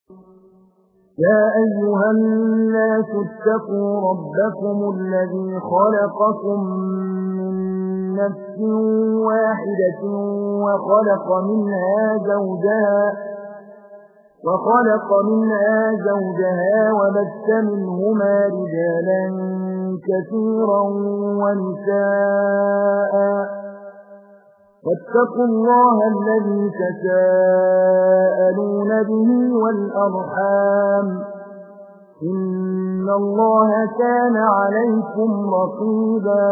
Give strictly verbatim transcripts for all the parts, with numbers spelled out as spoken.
يا أيها الناس اتقوا ربكم الذي خلقكم من نفس واحدة وخلق منها زوجها وخلق منها زوجها وبث منهما رجالا كثيرا ونساء واتقوا الله الذي تساءلون به والأرحام إن الله كان عليكم رقيبا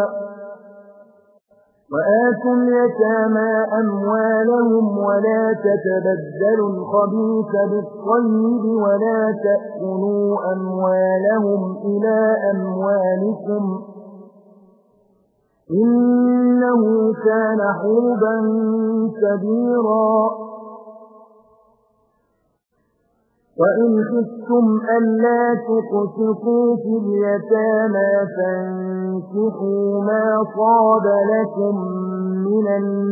وآتوا اليتامى أموالهم ولا تتبدلوا الخبيث بالطيب ولا تأكلوا أموالهم إلى أموالكم إنه كان حوبا كبيرا وإن خفتم ألا تقسطوا في اليتامى فانكحوا ما طاب لكم من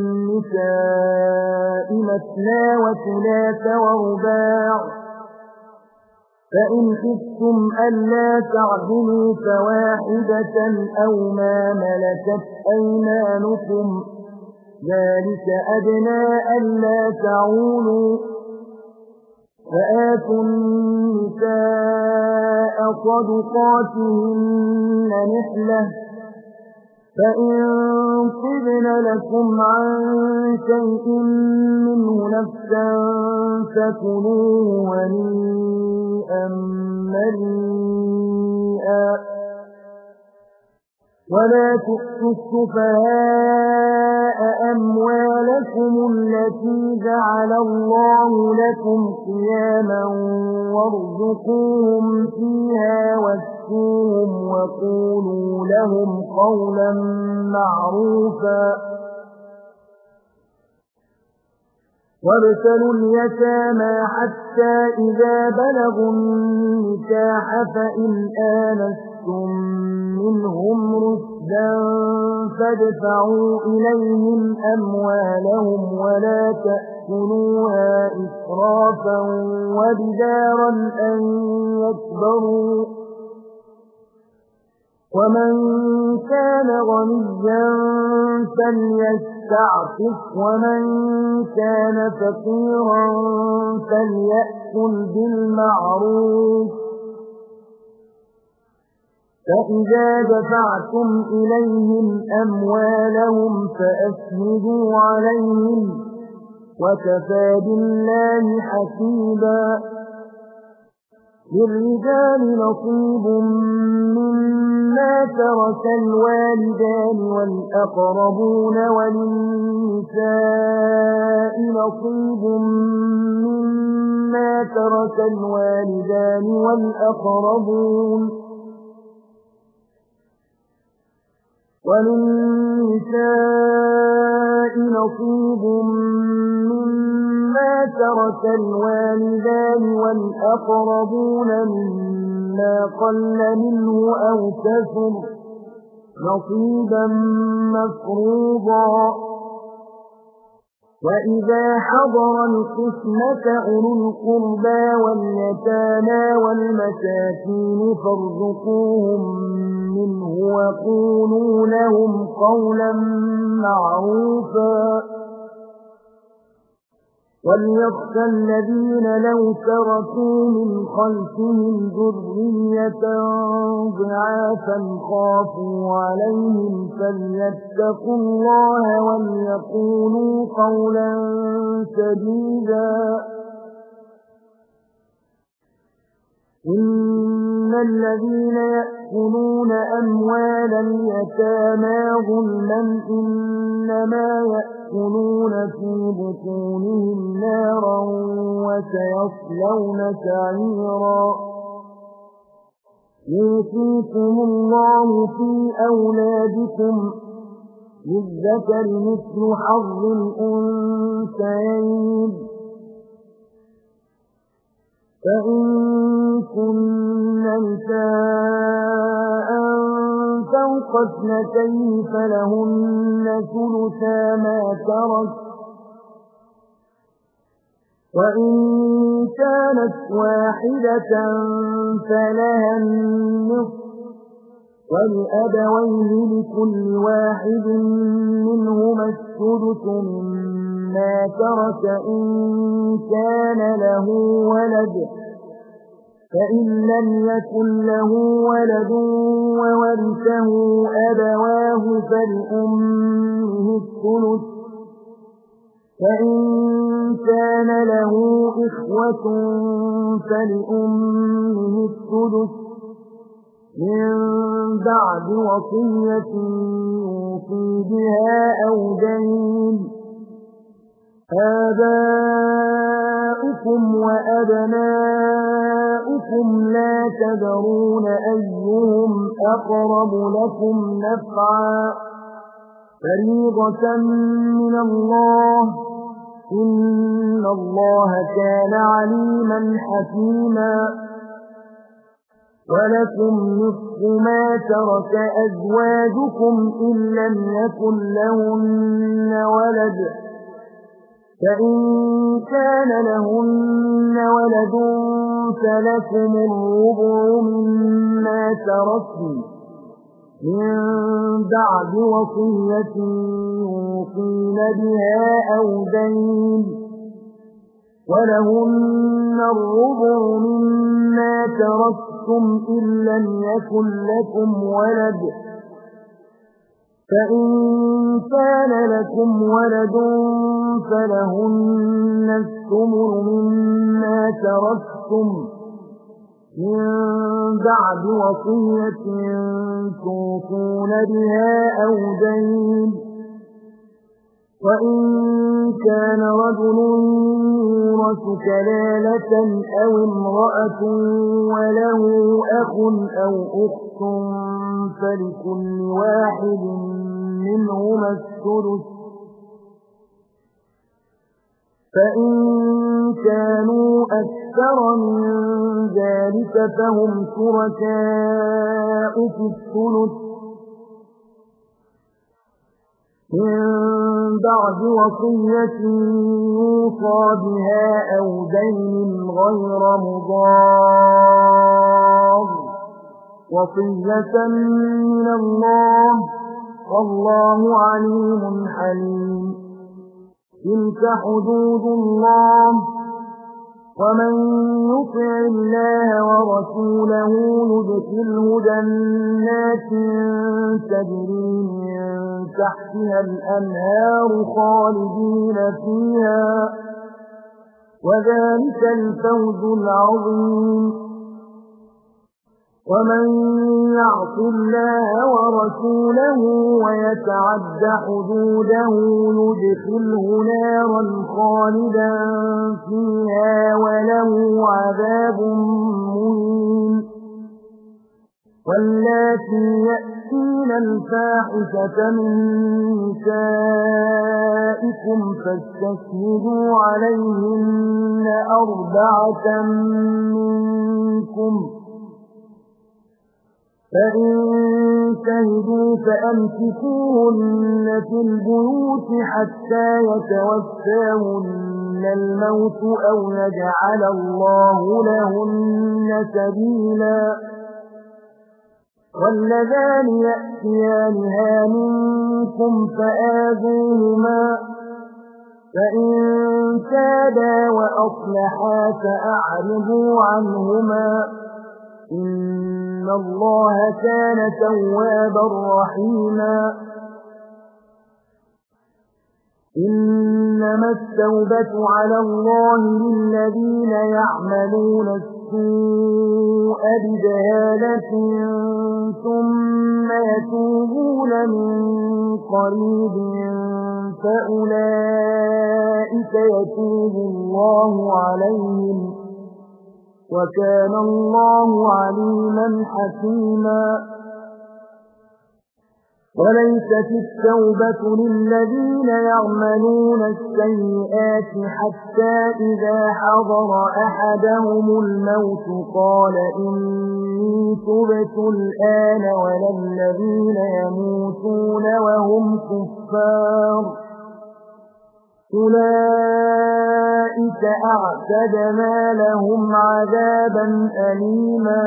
النساء مثنى وثلاث ورباع فإن خفتم ألا تعدلوا فواحدة أو ما ملكت أيمانكم ذلك أدنى ألا تعولوا فآتوا النساء صدقاتهن نحلة فإن طبن لكم عن شيء منه نفسا فكلوه هنيئا مريئا ولا تؤتوا السفهاء أموالكم التي جعل الله لكم قياما وارزقوهم فيها واسقوهم وقولوا لهم قولا معروفا وابتلوا اليتامى حتى إذا بلغوا النكاح فإن آنستم منهم رشدا فادفعوا إليهم أموالهم ولا تأكلوها إسرافا وبدارا أن يكبروا ومن كان غنيا فليستعفف ومن كان فقيرا فليأكل بالمعروف فإذا دفعتم إليهم أموالهم فأشهدوا عليهم وكفى بالله حسيبا للرجال نصيب مما ترك الوالدان والأقربون وللنساء نصيب مما ترك الوالدان والأقربون وللنساء نصيب مما ترك الوالدان والأقربون مما قل منه أو كثر نصيبا مفروضا وإذا حضر القسمة أولو القربى واليتامى والمساكين فارزقوهم منه وقولوا لهم قولا معروفا وليخشى الذين لو تركوا من خلفهم ذرية ضعافا خافوا عليهم فليتقوا الله وليقولوا قولا سديدا إن الذين يأكلون أموال اليتامى ظلما إنما يأكلون في بطونهم نارا وسيصلون سعيرا يوصيكم الله في أولادكم للذكر مثل حظ الأنثيين فإن كن نساء فوق اثنتين فلهن ثلثا ما ترك وإن كانت واحدة فلها النصف ولأبويه لكل واحد منهما السدس مما ترك إن كان له ولد فإن لم يكن له ولد وورثه أبواه فلأمه الثلث فإن كان له إخوة فلأمه السدس من بعد وصية يوصي بها أو دين آباؤكم وأبناؤكم لا تدرون أيهم أقرب لكم نفعا فريضة من الله إن الله كان عليما حكيما ولكم نصف ما ترك أزواجكم إن لم يكن لهن ولد فإن كان لهن ولد فلكم الربع مما تركن من بعد وصية يوصين بها أو دين ولهن الربع مما تركتم إن لم يكن لكم ولد فإن كان لكم ولد فلهن الثمن مما تركتم من بعد وصية توصون بها أو دين وإن كان رجل يورث كلالة أو امرأة وله أخ أو أخت فلكل واحد منهما الثلث فإن كانوا أكثر من ذلك فهم شركاء في الثلث من بعد وصية يوصى بها أو دين غير مضار وصية من الله والله عليم حليم تلك حدود الله ومن يطع الله ورسوله يدخله جنات تجري من تحتها الأنهار خالدين فيها وذلك الفوز العظيم ومن يعص الله ورسوله ويتعد حدوده يدخله نارا خالدا فيها وله عذاب مهين واللاتي يأتين الفاحشة من نسائكم فاستشهدوا عليهن أربعة منكم فإن شهدوا فأمسكوهن في البيوت حتى يتوفاهن الموت أو يجعل الله لهن سبيلا واللذان يأتيانها منكم فآذوهما فإن تابا وأصلحا فأعرضوا عنهما إن الله كان توابا رحيما إنما التوبة على الله للذين يعملون السوء بجهالة ثم يتوبون من قريب فأولئك يتوب الله عليهم وكان الله عليما حكيما وليست التوبة للذين يعملون السيئات حتى إذا حضر أحدهم الموت قال إني تبت الآن ولا الذين يموتون وهم كفار أولئك أعتدنا لهم عذابا أليما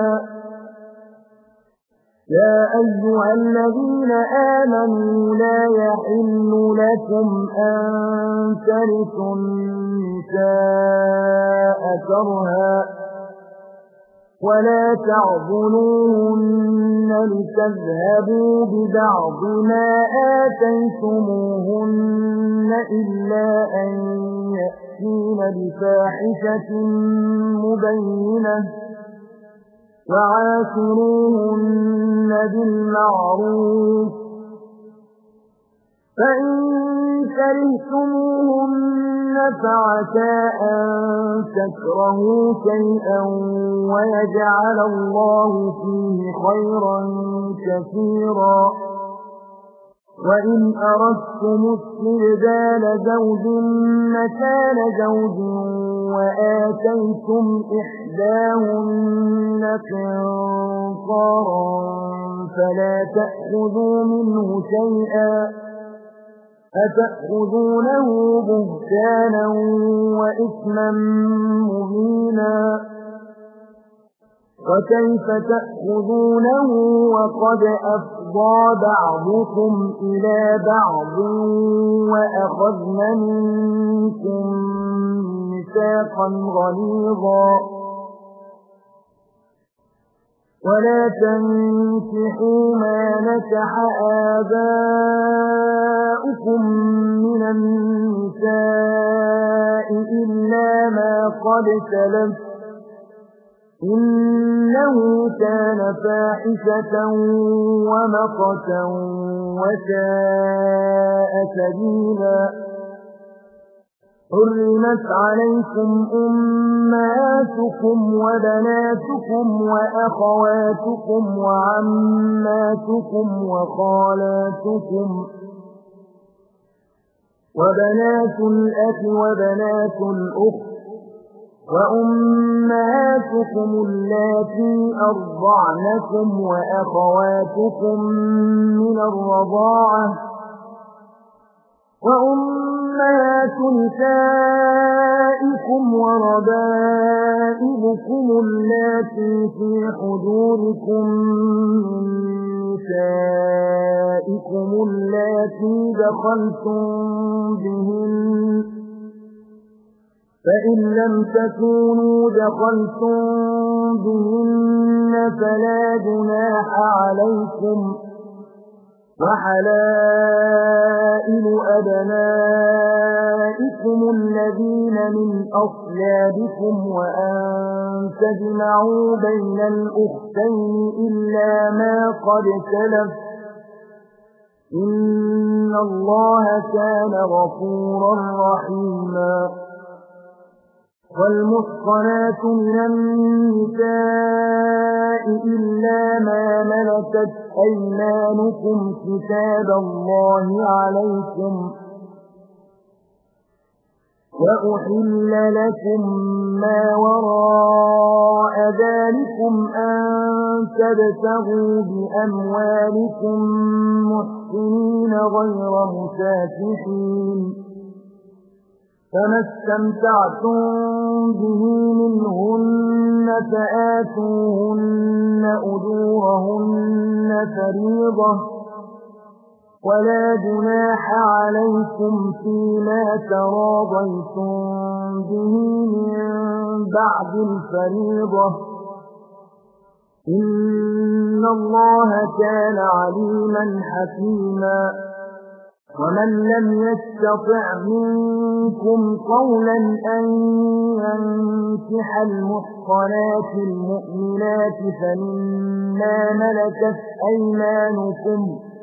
يا أيها الذين آمنوا لا يحل لكم أن ترثوا النساء كرها ولا تعضلوهن لتذهبوا ببعض ما آتيتموهن إلا أن يأتين بفاحشة مبينة وعاشروهن بالمعروف فإن كرهتموهن فعسى أن تكرهوا شيئا ويجعل الله فيه خيرا كثيرا وإن أردتم استبدال زوج مكان زوج وآتيتم إحداهن قنطارا فلا تأخذوا منه شيئا أتأخذونه بهتانا وإثما مبينا وكيف تأخذونه وقد أفضى بعضكم إلى بعض وأخذن منكم ميثاقا غليظا ولا تنكحوا ما نكح آباؤكم من النساء إلا ما قد سلف إنه كان فاحشة ومقتا وساء سبيلا حرمت عليكم أمهاتكم وبناتكم وأخواتكم وعماتكم وخالاتكم وبنات الأخ وبنات الأخت وأمهاتكم اللاتي أرضعنكم وأخواتكم من الرضاعة وأمهات نسائكم وربائبكم اللاتي في حجوركم من نسائكم اللاتي دخلتم بهن فإن لم تكونوا دخلتم بهن فلا جناح عليكم وحلائل أبنائكم الذين من أصلابكم وأن تجمعوا بين الأختين إلا ما قد سلف إن الله كان غفورا رحيما والمحصنات من النساء إلا ما ملكت أيمانكم كتاب الله عليكم وأحل لكم ما وراء ذلكم أن تبتغوا بأموالكم محسنين غير مسافحين فما استمتعتم به منهن فآتوهن أجورهن فريضة ولا جناح عليكم فيما تراضيتم به من بعد الفريضة إن الله كان عليما حكيما ومن لم يستطع منكم قولا أن ينكح المحصنات المؤمنات فمما ملكت أيمانكم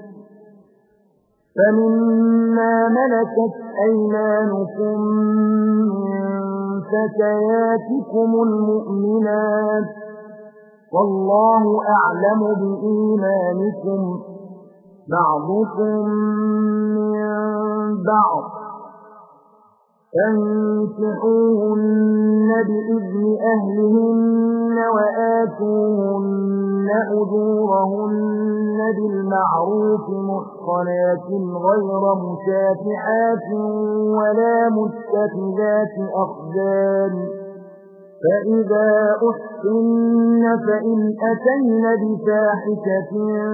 فمما ملكت أيمانكم من فتياتكم المؤمنات والله أعلم بإيمانكم بعضكم من بعض فانكحوهن بإذن أهلهن وآتوهن أجورهن بالمعروف محصنات غير مسافحات ولا متخذات أخدان فإذا أحسن فإن أتين بفاحشة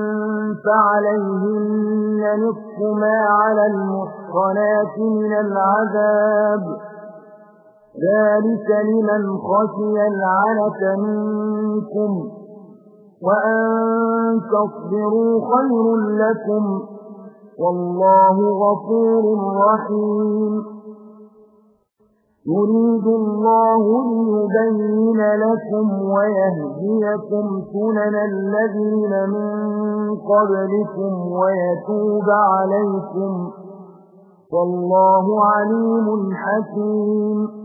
فعليهن نصف ما على المحصنات من العذاب ذلك لمن خشي العنة منكم وأن تصبروا خير لكم والله غفور رحيم يريد الله ليبين لكم ويهديكم سنن الذين من قبلكم ويتوب عليكم والله عليم حكيم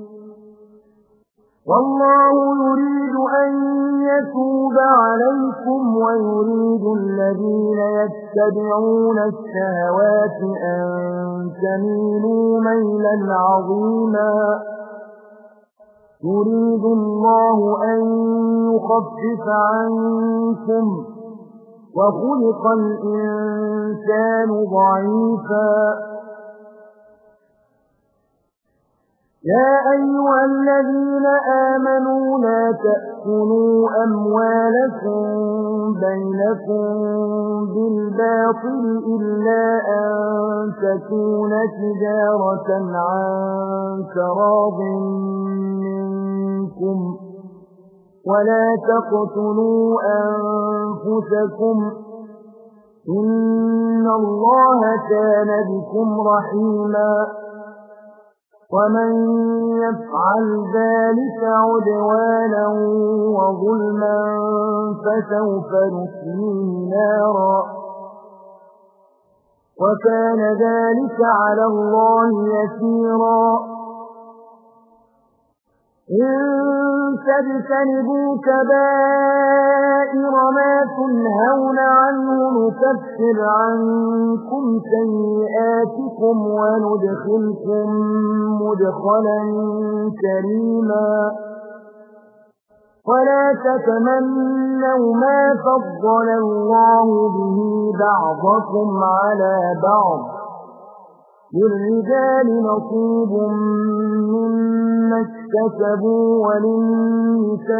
والله يريد أن يتوب عليكم ويريد الذين يتبعون الشهوات أن تميلوا ميلا عظيما يريد الله أن يخفف عنكم وخلق الإنسان ضعيفا يا أيها الذين آمنوا لا تأكلوا أموالكم بينكم بالباطل إلا أن تكون تجارة عن تراض منكم ولا تقتلوا أنفسكم إن الله كان بكم رحيما ومن يفعل ذلك عدوانا وظلما فسوف نصليه نارا وكان ذلك على الله يسيرا إن تجتنبوا كبائر ما تنهون عنه نكفر عنكم سيئاتكم وندخلكم مدخلا كريما ولا تتمنوا ما فضل الله به بعضكم على بعض للرجال نصيب مما اكتسبوا وللنساء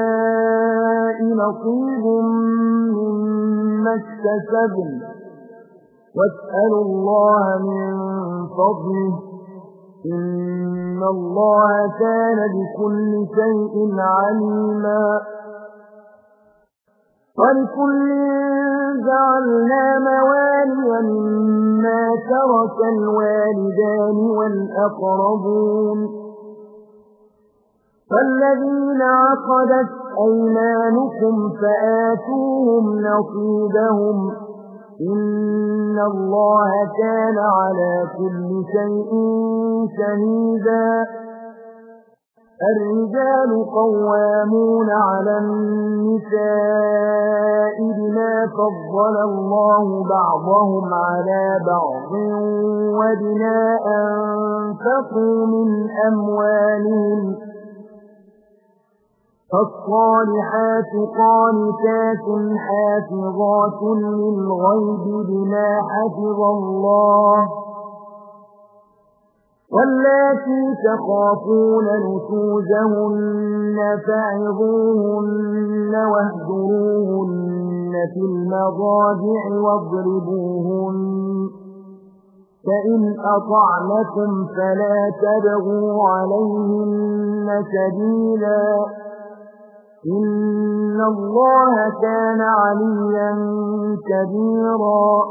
نصيب مما اكتسبن واسألوا الله من فضله إن الله كان بكل شيء عليما ولكل جعلنا موالي مما ترك الوالدان والأقربون فالذين عقدت أيمانكم فآتوهم نصيبهم إن الله كان على كل شيء شهيدا الرجال قوامون على النساء بما فضل الله بعضهم على بعض وبما أنفقوا من أموالهم فالصالحات قانتات حافظات للغيب بما حفظ الله واللاتي تخافون نشوزهن فعظوهن واهجروهن في المضاجع واضربوهن فإن أطعنكم فلا تبغوا عليهن سبيلا إن الله كان عليا كبيرا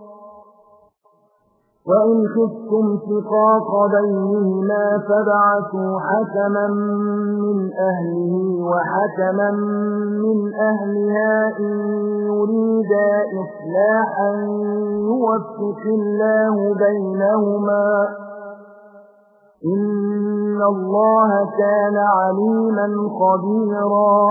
وإن خفتم شقاق بينهما فابعثوا حكما من أهله وحكما من أهلها إن يريدا إصلاحا يوفق الله بينهما إن الله كان عليما خبيرا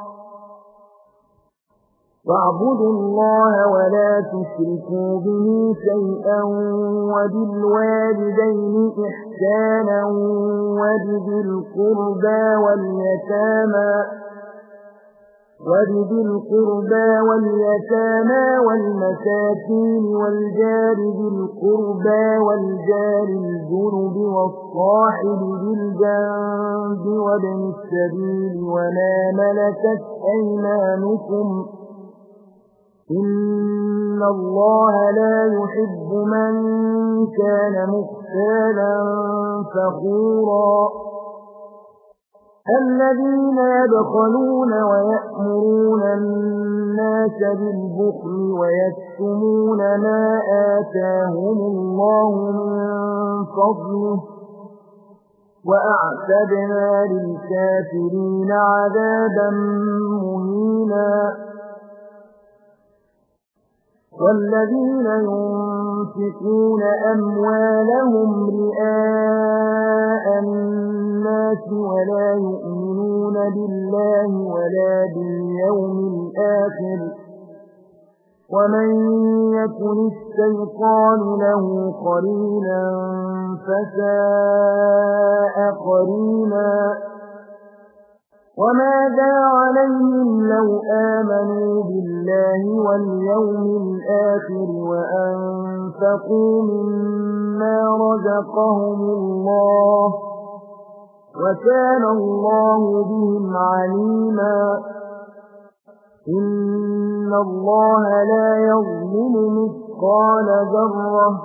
واعبدوا الله ولا تشركوا به شيئا وبالوالدين إحسانا وبذي القربى واليتامى وَبِذِي الْقُرْبَى وَالْيَتَامَى وَالْمَسَاكِينِ وَالْجَارِ ذِي الْقُرْبَى وَالْجَارِ الْجُنُبِ وَالصَّاحِبِ بِالْجَنبِ وَابْنِ السَّبِيلِ وَمَا مَلَكَتْ أَيْمَانُكُمْ ۗ إِنَّ اللَّهَ لَا يُحِبُّ مَن كَانَ مُخْتَالًا فَخُورًا الَّذِينَ يَبْخَلُونَ وَيَأْمُرُونَ النَّاسَ بِالْبُخْلِ وَيَكْتُمُونَ مَا آتَاهُمُ اللَّهُ مِن فَضْلِهِ وَأَعْتَدْنَا لِلْكَافِرِينَ عَذَابًا مُّهِينًا وَالَّذِينَ يُنفِقُونَ أَمْوَالَهُمْ رِئَاءَ النَّاسِ وَلَا يُؤْمِنُونَ بِاللَّهِ وَلَا بِالْيَوْمِ الْآخِرِ وَمَن يَكُنِ الشَّيْطَانُ لَهُ قَرِينًا فَسَاءَ قَرِينًا وَمَاذَا عَلَيْهِمْ لَوْ آمَنُوا بِاللَّهِ وَالْيَوْمِ الْآخِرِ وَأَنفَقُوا مِمَّا رَزَقَهُمُ اللَّهُ وَكَانَ اللَّهُ بِهِمْ عَلِيمًا إِنَّ اللَّهَ لَا يَظْلِمُ مِثْقَالَ ذَرَّةٍ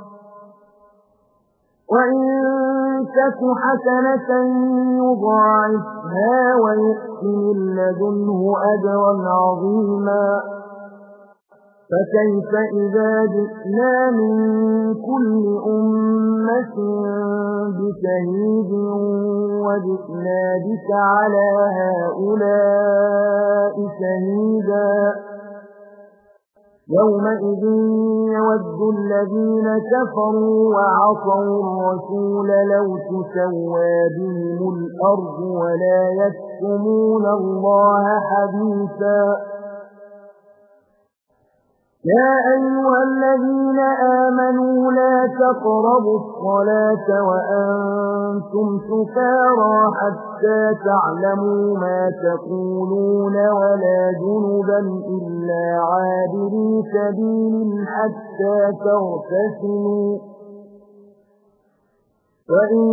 وَإِن تَكُ حَسَنَةً يُضَاعِفْهَا وَيُؤْتِ مِن لَّدُنْهُ أَجْرًا عَظِيمًا فَكَيْفَ إِذَا جِئْنَا مِن كُلِّ أُمَّةٍ بِشَهِيدٍ وَجِئْنَا بِكَ عَلَىٰ هَٰؤُلَاءِ شَهِيدًا يَوْمَئِذٍ يَوَدُّ الَّذِينَ كَفَرُوا وَعَصَوُا الرَّسُولَ لَوْ تُسَوَّىٰ بِهِمُ الْأَرْضُ وَلَا يَكْتُمُونَ اللَّهَ حَدِيثًا يَا أَيُّهَا الَّذِينَ آمَنُوا لَا تَقْرَبُوا الصَّلَاةَ وَأَنتُمْ سُكَارَىٰ حَتَّىٰ تَعْلَمُوا مَا تَقُولُونَ وَلَا جُنُبًا إِلَّا عَابِرِي سَبِيلٍ حَتَّىٰ تَغْتَسِلُوا وَإِن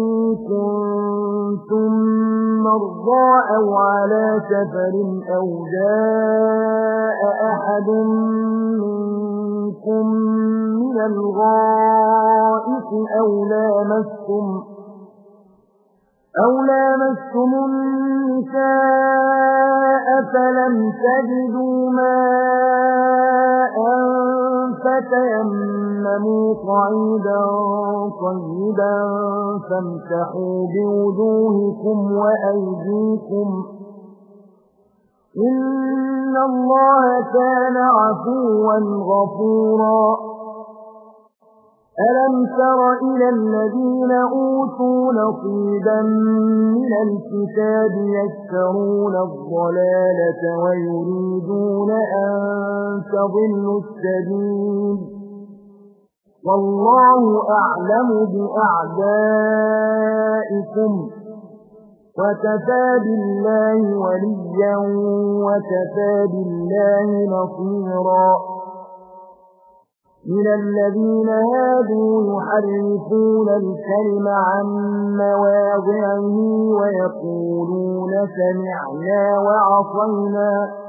كُنتُم مَّرْضَىٰ أَوْ عَلَىٰ سَفَرٍ أَوْ جَاءَ أَحَدٌ مِّنكُم مِّنَ الْغَائِطِ أَوْ لَامَسْتُمُ أَوْ لَامَسْتُمُ النِّسَاءَ فَلَمْ تَجِدُوا مَاءً فَتَيَمَّمُوا صَعِيدًا طَيِّبًا فَامْسَحُوا بِوُجُوهِكُمْ وَأَيْدِيكُمْ ۗ إِنَّ اللَّهَ كَانَ عَفُوًّا غَفُورًا أَلَمْ تَرَ إِلَى الَّذِينَ أُوتُوا نَصِيبًا مِّنَ الْكِتَابِ يَشْتَرُونَ الضَّلَالَةَ وَيُرِيدُونَ أَن تَضِلُّوا السَّبِيلَ وَاللَّهُ أَعْلَمُ بِأَعْدَائِكُمْ وَكَفَىٰ بِاللَّهِ وَلِيًّا وَكَفَىٰ بِاللَّهِ نَصِيرًا مِنَ الَّذِينَ هَادُوا يُحَرِّفُونَ الْكَلِمَ عَن مَّوَاضِعِهِ وَيَقُولُونَ سَمِعْنَا وَعَصَيْنَا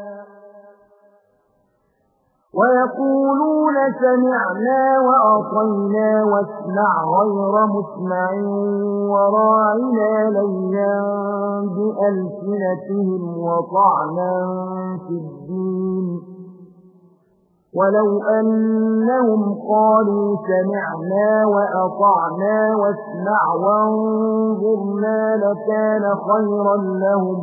وَيَقُولُونَ سَمِعْنَا وَعَصَيْنَا وَاسْمَعْ غَيْرَ مُسْمَعٍ وَرَاعِنَا لَيًّا بِأَلْسِنَتِهِمْ وَطَعْنًا فِي الدِّينِ وَلَوْ أَنَّهُمْ قَالُوا سَمِعْنَا وَأَطَعْنَا وَاسْمَعْ وَانظُرْنَا لَكَانَ خَيْرًا لَّهُمْ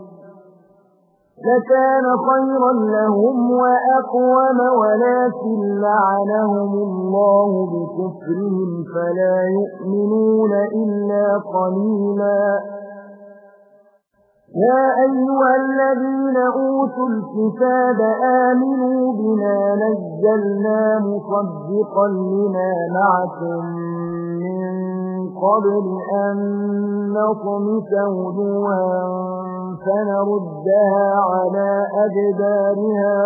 لَكَانَ خَيْرًا لَّهُمْ وَأَقْوَمَ وَلَٰكِن لَّعَنَهُمُ اللَّهُ بِكُفْرِهِمْ فَلَا يُؤْمِنُونَ إِلَّا قَلِيلًا يَا أَيُّهَا الَّذِينَ أُوتُوا الْكِتَابَ آمِنُوا بِمَا نَزَّلْنَا مُصَدِّقًا لِّمَا مَعَكُم مِّن قبل أن نطمس وجوها فنردها على أدبارها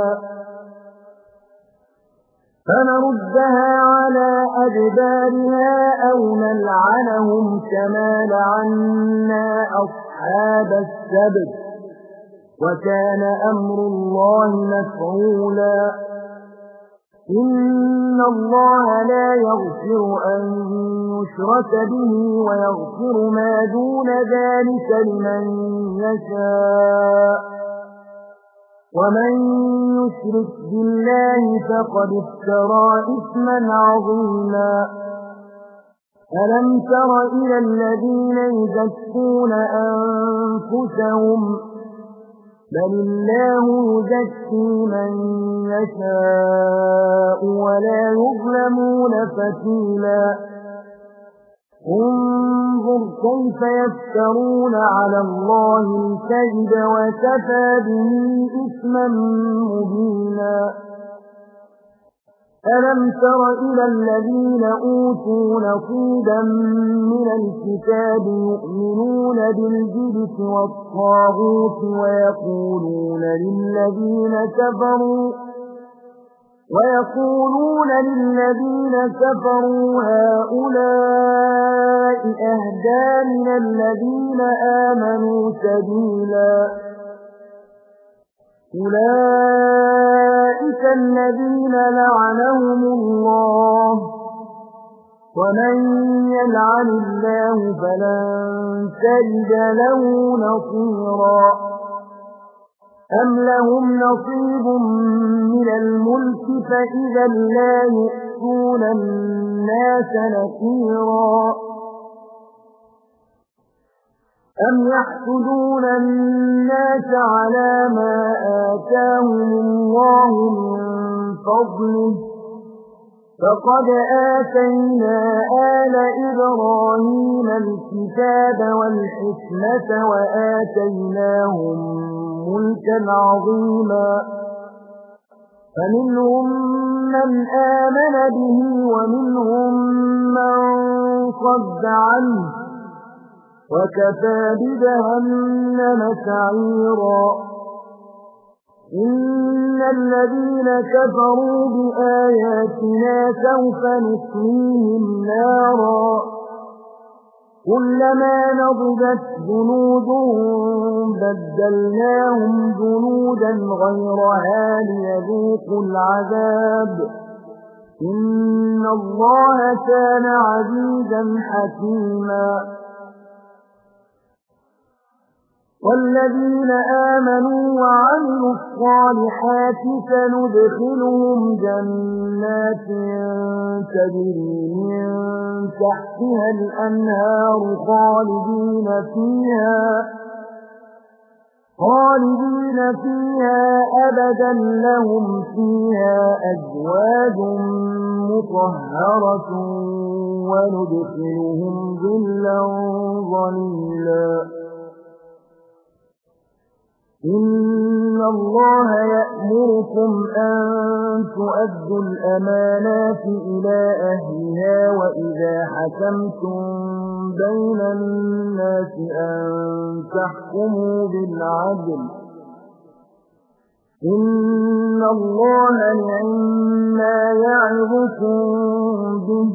فنردها على أدبارها أو نلعنهم كما لعنا أصحاب السبت وكان أمر الله مفعولا إن الله لا يغفر أن يشرك به ويغفر ما دون ذلك لمن يشاء ومن يشرك بالله فقد افترى إثما عظيما ألم تر إلى الذين يزكون أنفسهم بل الله يزكي من يشاء ولا يظلمون فتيلا انظر كيف يفترون على الله الكذب وكفى به إثما مبينا ألم تر إلى الذين أوتوا نصيبا من الكتاب يؤمنون بالجبت والطاغوت ويقولون للذين كفروا ويقولون للذين كفروا هؤلاء أهدى من الذين آمنوا سبيلا أولئك الذين لعنهم الله ومن يلعن الله فلن تجد له نصيرا أم لهم نصيب من الملك فإذا لا يؤتون الناس نصيرا أم يحسدون الناس على ما آتاهم الله من فضله فقد آتينا آل إبراهيم الكتاب والحكمة وآتيناهم ملكا عظيما فمنهم من آمن به ومنهم من صد عنه وكفى بجهنم سعيرا إن الذين كفروا بآياتنا سوف نصليهم نارا كلما نضجت جنودهم بدلناهم جنودا غيرها ليذوقوا العذاب إن الله كان عزيزا حكيما والذين آمنوا وعملوا الصالحات سندخلهم جنات تجري من تحتها الأنهار خالدين فيها خالدين فيها أبدا لهم فيها أزواج مطهرة وندخلهم ظلا ظليلا إن الله يأمركم أن تؤدوا الأمانات إلى أهلها وإذا حكمتم بين الناس أن تحكموا بالعدل إن الله نعما يعظكم به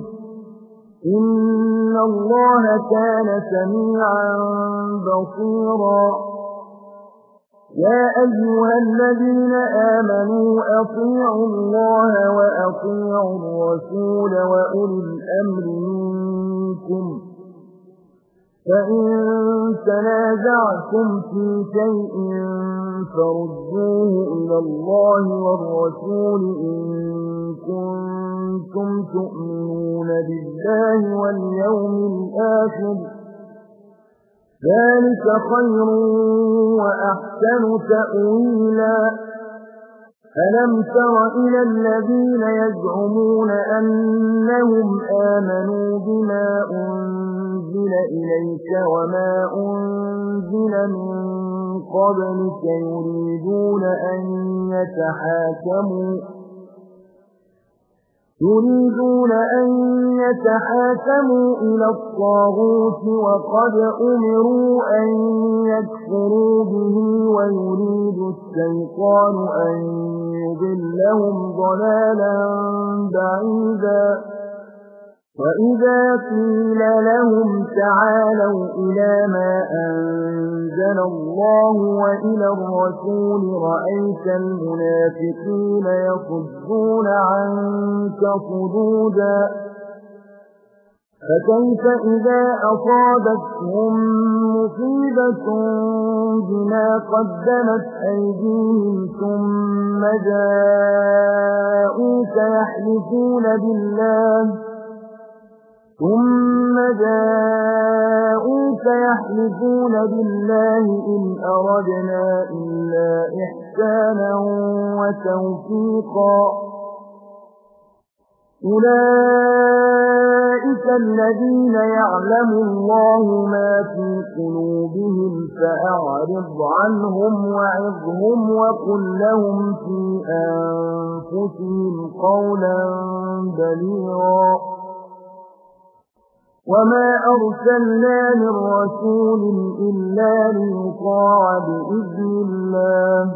إن الله كان سميعا بصيرا يا أيها الذين آمنوا أطيعوا الله وأطيعوا الرسول وأولي الأمر منكم فإن تنازعتم في شيء فردوه إلى الله والرسول إن كنتم تؤمنون بالله واليوم الآخر ذلك خير وأحسن تأويلا ألم تر إلى الذين يزعمون أنهم آمنوا بما أنزل إليك وما أنزل من قبلك يريدون أن يتحاكموا يريدون أن يتحاكموا إلى الطاغوت وقد أمروا أن يكفروا به ويريد الشيطان أن يضلهم ضلالا بعيدا وإذا قيل لهم تعالوا إلى ما أنزل الله وإلى الرسول رأيت المنافقين يصدون عنك صدودا فكيف إذا أصابتهم مصيبة بما قدمت أيديهم ثم جاءوك يحلفون بالله ثم جاءوك يحلفون بالله إن أردنا إلا إحسانا وتوفيقا أولئك الذين يعلم الله ما في قلوبهم فأعرض عنهم وعظهم وقل لهم في أنفسهم قولا بليغا وما أرسلنا من رسول إلا ليطاع بإذن الله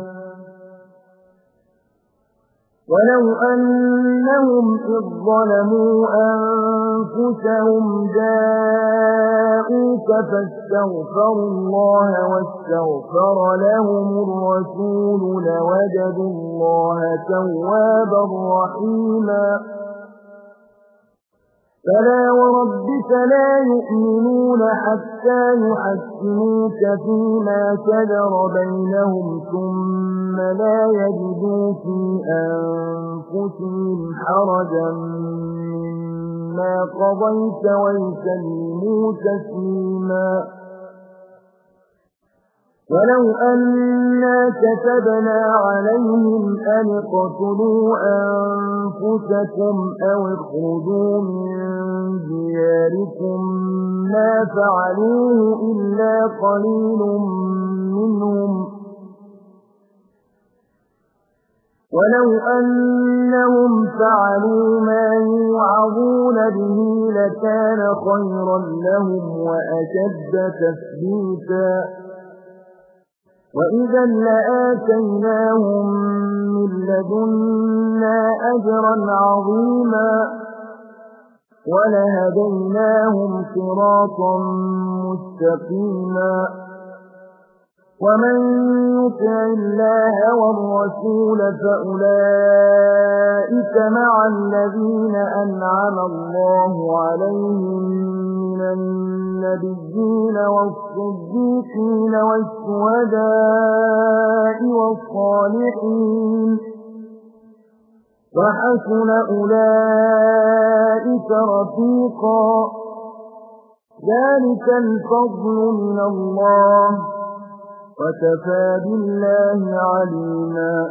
ولو أنهم إذ ظلموا أنفسهم جاءوك فاستغفروا الله واستغفر لهم الرسول لوجدوا الله توابا رحيما فلا وربك لا يؤمنون حتى يحكموك فيما شجر بينهم ثم لا يجدوا في أنفسهم حرجا مما قضيت ويسلموا تسليما ولو أنا كتبنا عليهم أن اقتلوا أنفسكم أو اخرجوا من دياركم ما فعلوه إلا قليل منهم ولو أنهم فعلوا ما يوعظون به لكان خيرا لهم وأشد تثبيتا وإذا لآتيناهم من لدنا أجرا عظيما ولهديناهم صراطا مستقيما ومن يطع الله والرسول فأولئك مع الذين أنعم الله عليهم من النبيين والصديقين والشهداء والصالحين وحسن أولئك رفيقا ذلك الفضل من الله وكفى بالله عليما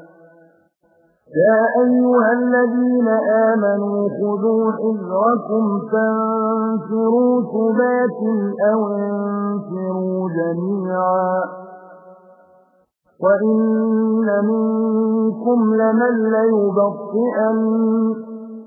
يا أيها الذين آمنوا خذوا حذركم فانفروا ثبات أو انفروا جميعا وإن منكم لمن ليبطئن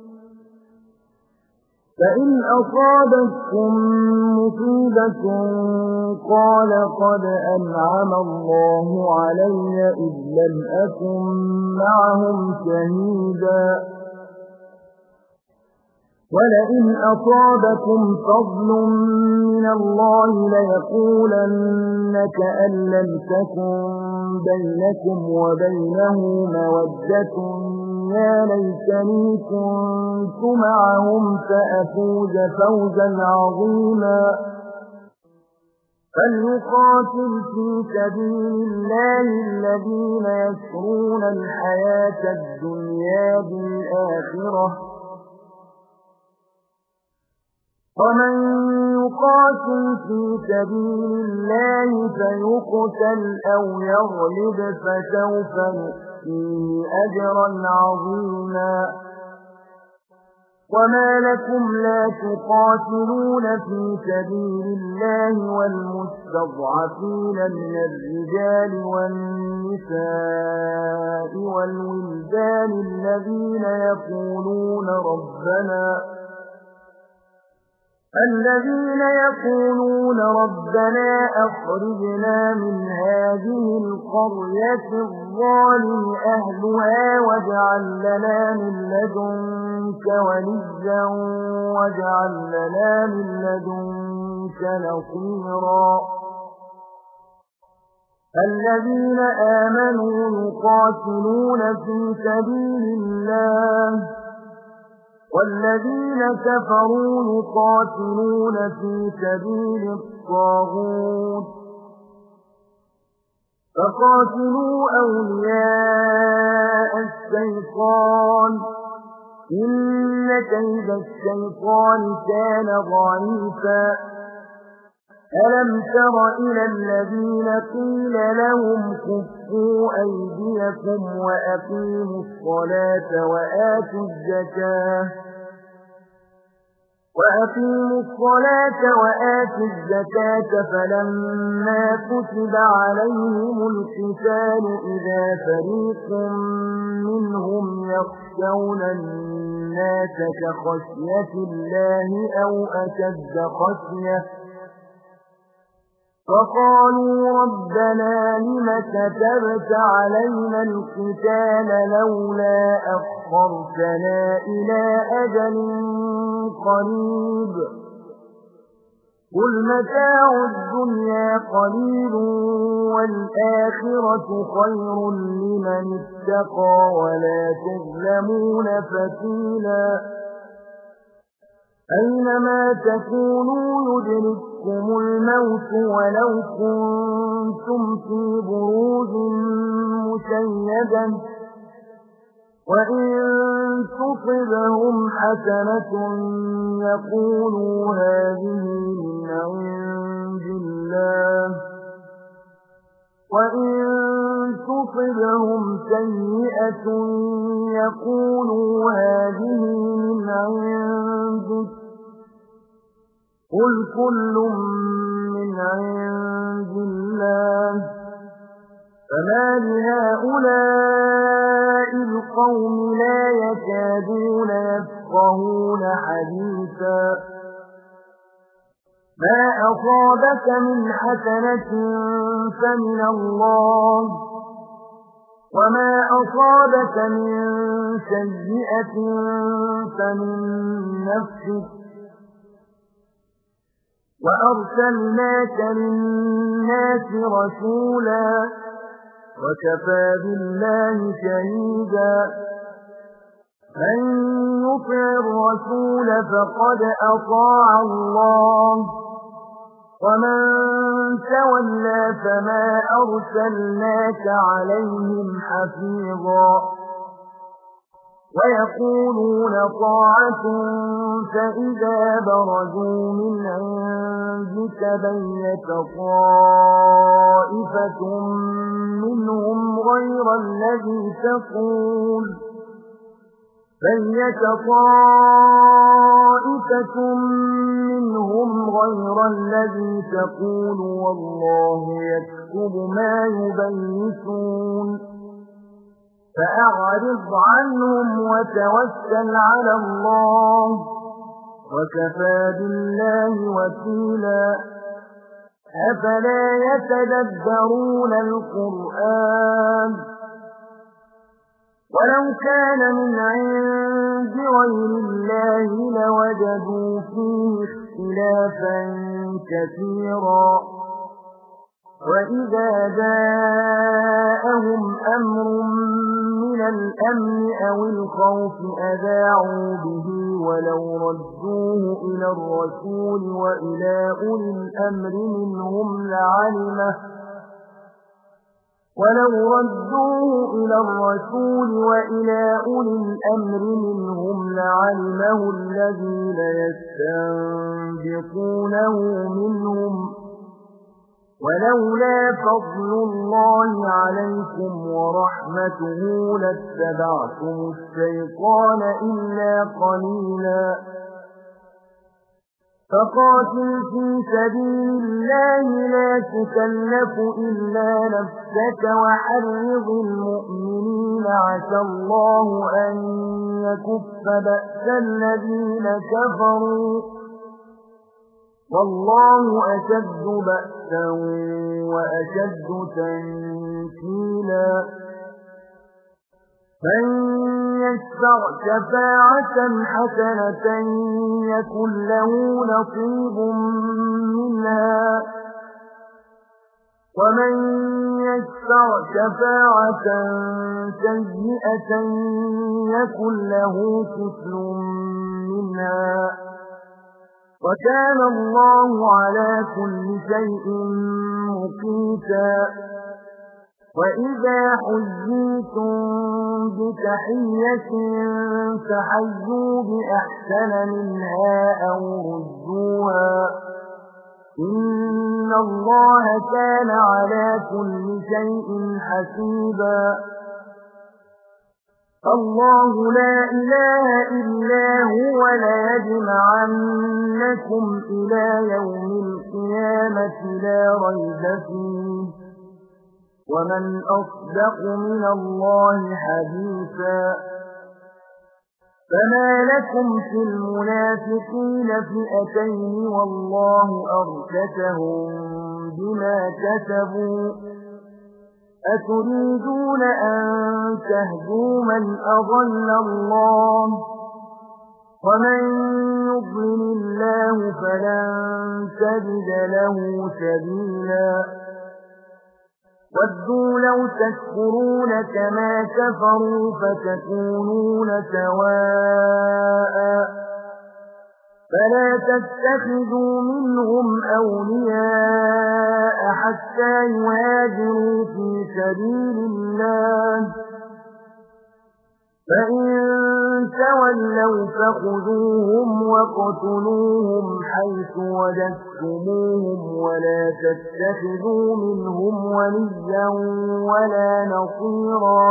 فإن أصابتكم مصيبة قال قد أنعم الله علي إذ لم أكن معهم شهيدا ولئن أصابكم فضل من الله ليقولن كأن لم تكن بينكم وبينه مودة يا ليتني كنت معهم فأفوز فوزا عظيما فليقاتل في سبيل الله الذين يشرون الحياة الدنيا بالآخرة ومن يقاتل في سبيل الله فيقتل أو يغلب فسوف نؤتيه أجرا عظيما وما لكم لا تقاتلون في سبيل الله والمستضعفين من الرجال والنساء والولدان الذين يقولون ربنا الذين يقولون ربنا أخرجنا من هذه القرية الظالم أهلها واجعل لنا من لدنك وليا واجعل لنا من لدنك نصيرا الذين آمنوا يقاتلون في سبيل الله والذين كفروا يقاتلون في سبيل الطاغوت فقاتلوا أولياء الشيطان إن كيد الشيطان كان ضعيفا ألم تر إلى الذين قيل لهم كفوا أيديكم وأقيموا الصلاة وآتوا الزكاة وأقيموا الصلاة وآتوا الزكاة فلما كتب عليهم القتال إذا فريق منهم يخشون الناس كخشية الله أو أشد خشية فقالوا ربنا لم كتبت علينا القتال لولا أخرتنا إلى أجل قريب قل متاع الدنيا قليل والآخرة خير لمن اتقى ولا تظلمون فتيلا أينما تكونوا يدرككم الموت ولو كنتم في بروج مشيدة وإن تصبهم حسنة يقولوا هذه من عند الله وإن تصبهم سيئة يقولوا هذه من عندك قل كل من عند الله فما لهؤلاء القوم لا يكادون يفقهون حديثا ما أصابك من حسنة فمن الله وما أصابك من سيئة فمن نفسك وأرسلناك للناس رسولا وكفى بالله شهيدا من يطع الرسول فقد أطاع الله ومن تولى فما أرسلناك عليهم حفيظا ويقولون طاعة فإذا برزوا من عندك بيت طائفة منهم غير الذي تقول بيت طائفة منهم غير الذي تقول والله يكتب ما يبيتون فأعرض عنهم وتوكل على الله وكفى بالله وكيلا أفلا يتدبرون القرآن ولو كان من عند غير الله لوجدوا فيه اختلافا كثيرا وإذا جاءهم أمر من الأمن أو الخوف أذاعوا به ولو ردوه إلى الرسول وإلى أولي الأمر منهم لعلمه ولو ردوه إلى الرسول وإلى أولي الأمر منهم لعلمه الذين يستنبطونه منهم ولولا فضل الله عليكم ورحمته لاتبعتم الشيطان إلا قليلا فقاتل في سبيل الله لا تكلف إلا نفسك وحرض المؤمنين عسى الله أن يكف بأس الذين كفروا والله أشد بأسا وأشد تنكيلا من يشفع شفاعة حسنة يكن له نصيب منها ومن يشفع شفاعة سيئة يكن له كفل منها وكان الله على كل شيء مقيتا وإذا حييتم بتحية فحيوا بأحسن منها أو ردوها إن الله كان على كل شيء حسيبا الله لا إله إلا هو ليجمعنكم إلى يوم القيامة لا ريب فيه ومن أصدق من الله حديثا فما لكم في المنافقين فئتين والله أركسهم بما كسبوا أتريدون أن تهدوا من أضل الله ومن يضلل الله فلن تجد له سبيلا ودوا لو تكفرون كما كفروا فتكونون سواء فلا تتخذوا منهم أولياء حتى يهاجروا في سبيل الله فإن تولوا فخذوهم وقتلوهم حيث وجدتموهم ولا تتخذوا منهم وليا ولا نصيرا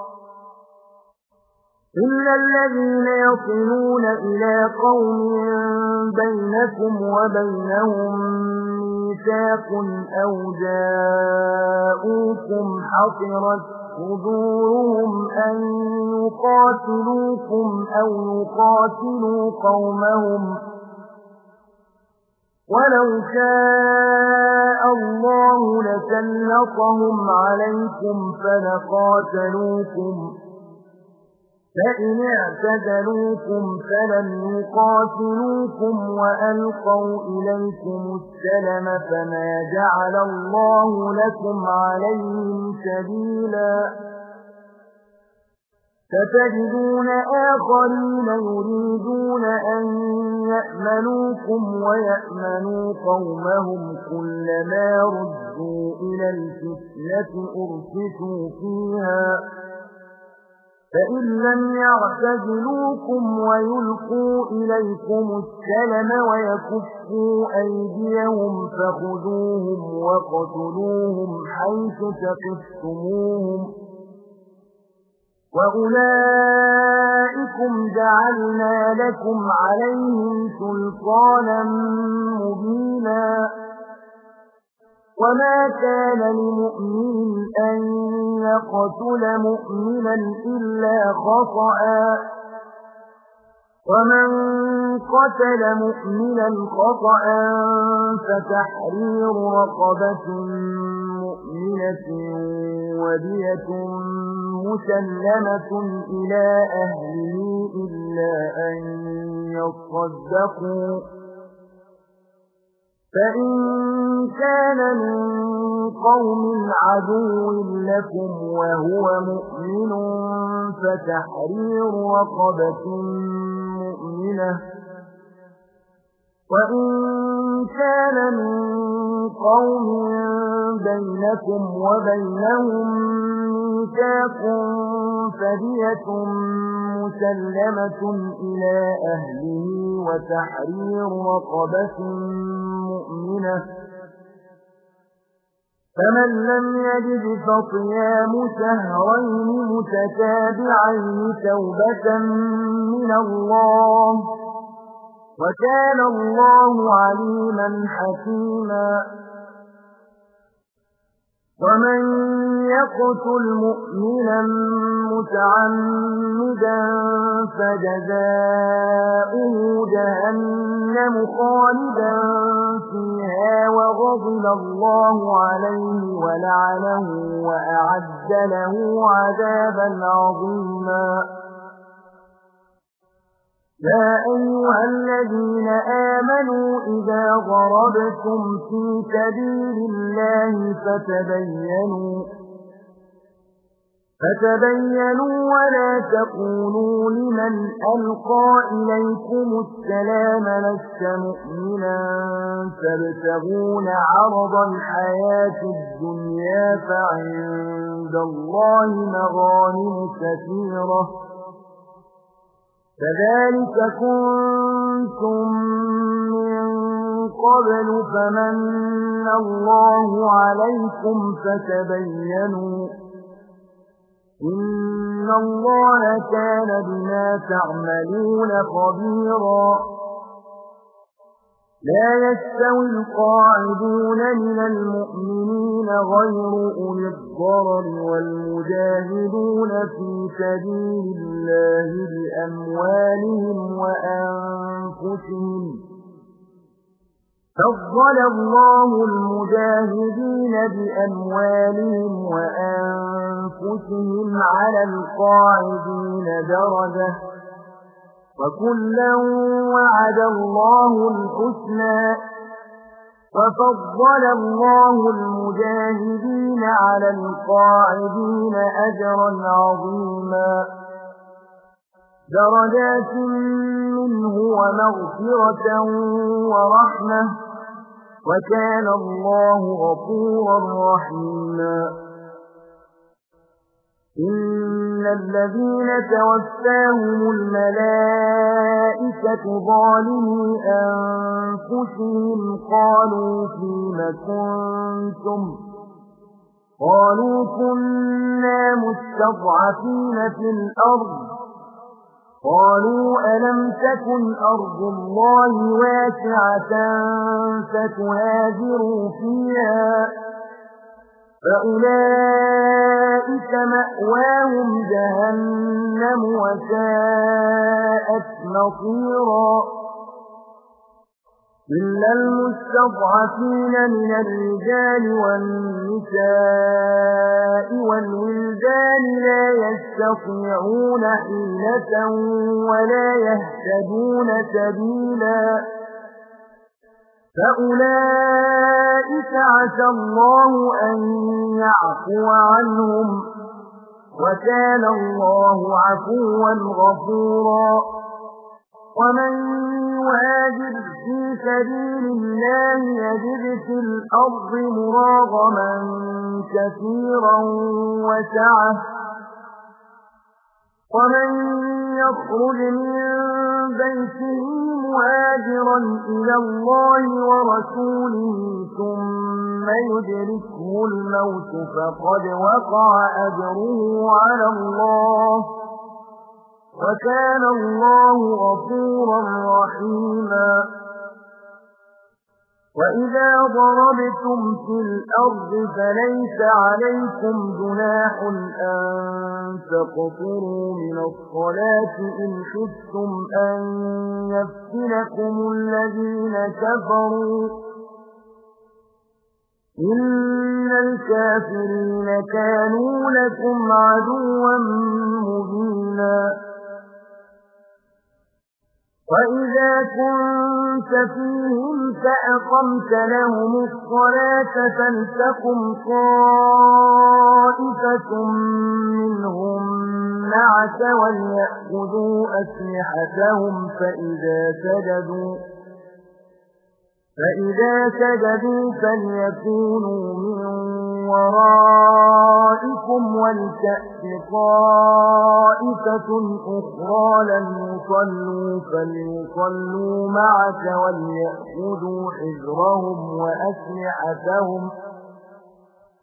إلا الذين يصلون إلى قوم بينكم وبينهم ميثاق أو جاءوكم حصرت صدورهم أن يقاتلوكم أو يقاتلوا قومهم ولو شاء الله لسلطهم عليكم فلقاتلوكم فإن اعتزلوكم فلم يقاتلوكم وألقوا إليكم السلم فما جعل الله لكم عليهم سبيلا ستجدون آخرين يريدون أن يأمنوكم ويأمنوا قومهم كلما ردوا إلى الفتنة أركسوا فيها فإن لم يعتزلوكم ويلقوا إليكم السلم ويكفوا أيديهم فخذوهم وقتلوهم حيث ثقفتموهم وأولئكم جعلنا لكم عليهم سلطانا مبينا وما كان لمؤمن أن يقتل مؤمنا إلا خطأ ومن قتل مؤمنا خطأ فتحرير رقبة مؤمنة ودية مسلمة إلى أهله إلا أن يصدقوا فإن كان من قوم عدو لكم وهو مؤمن فتحرير رقبة مؤمنة وإن كان من قوم بينكم وبينهم ميثاق فدية مسلمة إلى أهله وتحرير رقبة مؤمنة فمن لم يجد فصيام شهرين متتابعين توبة من الله وكان الله عليما حكيما ومن يقتل مؤمنا متعمدا فجزاؤه جهنم خالدا فيها وغضب الله عليه ولعنه وأعد له عذابا عظيما يا أيها الذين آمنوا إذا ضربتم في سبيل الله فتبينوا فتبينوا ولا تقولوا لمن ألقى إليكم السلام لست مؤمنا تبتغون عرض الحياة الدنيا فعند الله مغانم كثيرة كذلك كنتم من قبل فمن الله عليكم فتبينوا إن الله كان بما تعملون خبيرا لا يستوي القاعدون من المؤمنين غير أولي الضرر والمجاهدون في سبيل الله بأموالهم وأنفسهم فضل الله المجاهدين بأموالهم وأنفسهم على القاعدين درجة وكلا وعد الله الحسنى وفضل الله المجاهدين على القاعدين أجرا عظيما درجات منه ومغفرة ورحمة وكان الله غفورا رحيما إن الذين توفاهم الملائكة ظالمي أنفسهم قالوا فيم كنتم قالوا كنا مستضعفين في الأرض قالوا ألم تكن أرض الله واسعة فتهاجروا فيها فأولئك مأواهم جهنم وساءت مصيرا إلا المستضعفين من الرجال والنساء والولدان لا يستطيعون حيلة ولا يهتدون سبيلا فأولئك عسى الله أن يعفو عنهم وكان الله عفوا غفورا ومن يهاجر في سبيل الله يجد في الأرض مراغما كثيرا وسعة ومن يخرج من بيته مهاجرا إلى الله ورسوله ثم يدركه الموت فقد وقع أجره على الله وكان الله غفورا رحيما وإذا ضربتم في الأرض فليس عليكم جناح أن تقصروا من الصلاة إن خفتم أن يفتنكم الذين كفروا إن الكافرين كانوا لكم عدوا مبينا وإذا كنت فيهم فأقمت لهم الصلاة فلتقم طائفة منهم معك وليأخذوا أسلحتهم فإذا سجدوا فإذا سجدوا فليكونوا من ورائكم ولتأت طائفة أخرى لم يصلوا فليصلوا معك وليأخذوا حذرهم وأسلحتهم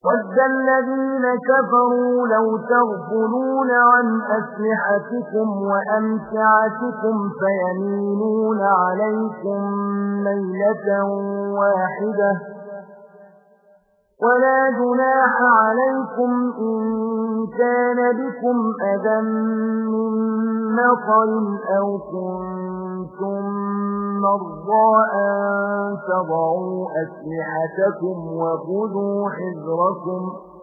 وَدَّ الَّذِينَ كَفَرُوا لَوْ تَغْفُلُونَ عَنْ أَسْلِحَتِكُمْ وَأَمْتِعَتِكُمْ فَيَمِيلُونَ عَلَيْكُمْ مَيْلَةً وَاحِدَةً وَلَا جُنَاحَ عَلَيْكُمْ إِن كَانَ بِكُمْ أَذًى مِّن مَّطَرٍ أَوْ كُنتُم مَّرْضَىٰ أَن تَضَعُوا أَسْلِحَتَكُمْ وَخُذُوا حِذْرَكُمْ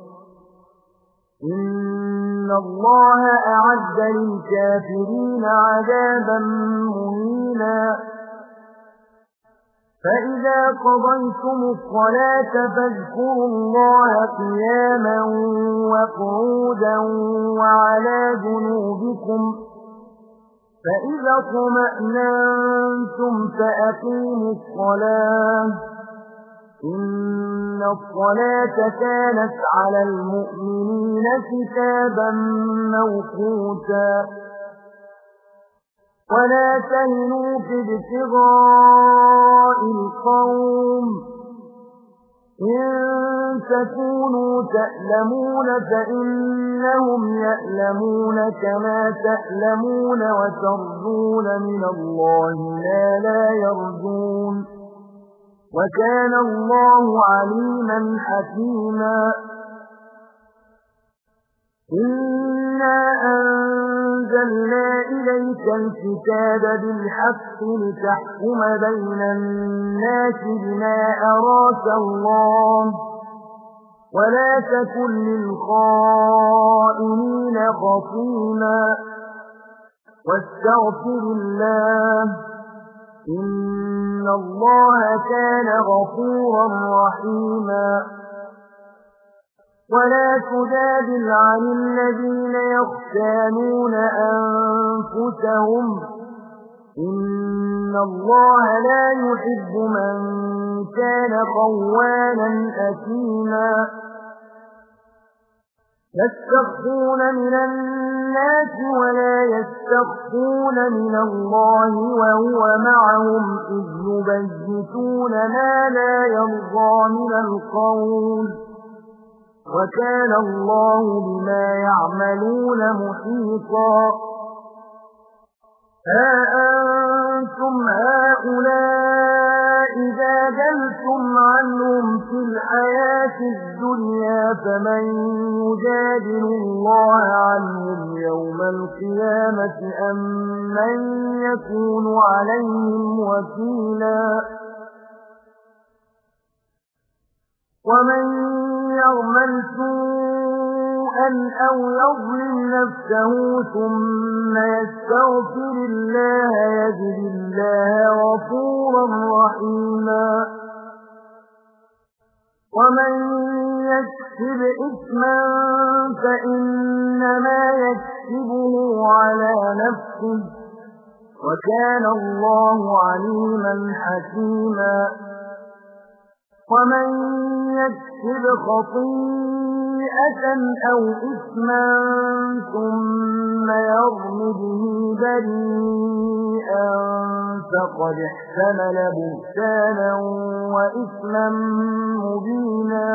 إِنَّ اللَّهَ أَعَدَّ لِلْكَافِرِينَ عَذَابًا مُّهِينًا فَإِذَا قَضَيْتُمُ الصَّلَاةَ فاذكروا اللَّهَ قِيَامًا وَقُعُودًا وَعَلَى جُنُوبِكُمْ فَإِذَا اطْمَأْنَنتُمْ فَأَقِيمُوا الصَّلَاةَ إِنَّ الصَّلَاةَ كَانَتْ عَلَى الْمُؤْمِنِينَ كِتَابًا مَّوْقُوتًا وَلَا تَهِنُوا فِي ابْتِغَاءِ الْقَوْمِ إِن تَكُونُوا تَأْلَمُونَ فَإِنَّهُمْ يَأْلَمُونَ كَمَا تَأْلَمُونَ وَتَرْجُونَ مِنَ اللَّهِ مَا لَا يَرْجُونَ وَكَانَ اللَّهُ عَلِيمًا حَكِيمًا إِنَّا أَنزَلْنَا إِلَيْكَ الْكِتَابَ بِالْحَقِّ لِتَحْكُمَ بَيْنَ النَّاسِ بِمَا أَرَاكَ اللَّهُ وَلَا تَكُن لِّلْخَائِنِينَ خَصِيمًا وَاسْتَغْفِرِ اللَّهَ إِنَّ اللَّهَ كَانَ غَفُورًا رَّحِيمًا وَلَا تُجَادِلْ عَنِ الَّذِينَ يَخْتَانُونَ أَنفُسَهُمْ إِنَّ اللَّهَ لَا يُحِبُّ مَن كَانَ خَوَّانًا أَثِيمًا يَسْتَخْفُونَ مِنَ النَّاسِ وَلَا يَسْتَخْفُونَ مِنَ اللَّهِ وَهُوَ مَعَهُمْ إِذْ يُبَيِّتُونَ مَا لَا يَرْضَىٰ مِنَ الْقَوْلِ وَكَانَ اللَّهُ بِمَا يَعْمَلُونَ مُحِيطًا هَا أَنتُمْ هَٰؤُلَاءِ جَادَلْتُمْ عَنْهُمْ فِي الْحَيَاةِ الدُّنْيَا فَمَن يُجَادِلُ اللَّهَ عَنْهُمْ يَوْمَ الْقِيَامَةِ أَم مَّن يَكُونُ عَلَيْهِمْ وَكِيلًا وَمَن يَعْمَلْ سُوءًا أَوْ يَظْلِمْ نَفْسَهُ ثُمَّ يَسْتَغْفِرِ اللَّهَ يَجِدِ اللَّهَ غَفُورًا رَّحِيمًا وَمَن يَكْسِبْ إِثْمًا فَإِنَّمَا يَكْسِبُهُ عَلَىٰ نَفْسِهِ وَكَانَ اللَّهُ عَلِيمًا حَكِيمًا وَمَن يَكْسِبْ خَطِيئَةً أَوْ إِثْمًا ثُمَّ يَرْمِ بِهِ بَرِيئًا فَقَدِ احْتَمَلَ بُهْتَانًا وَإِثْمًا مُّبِينًا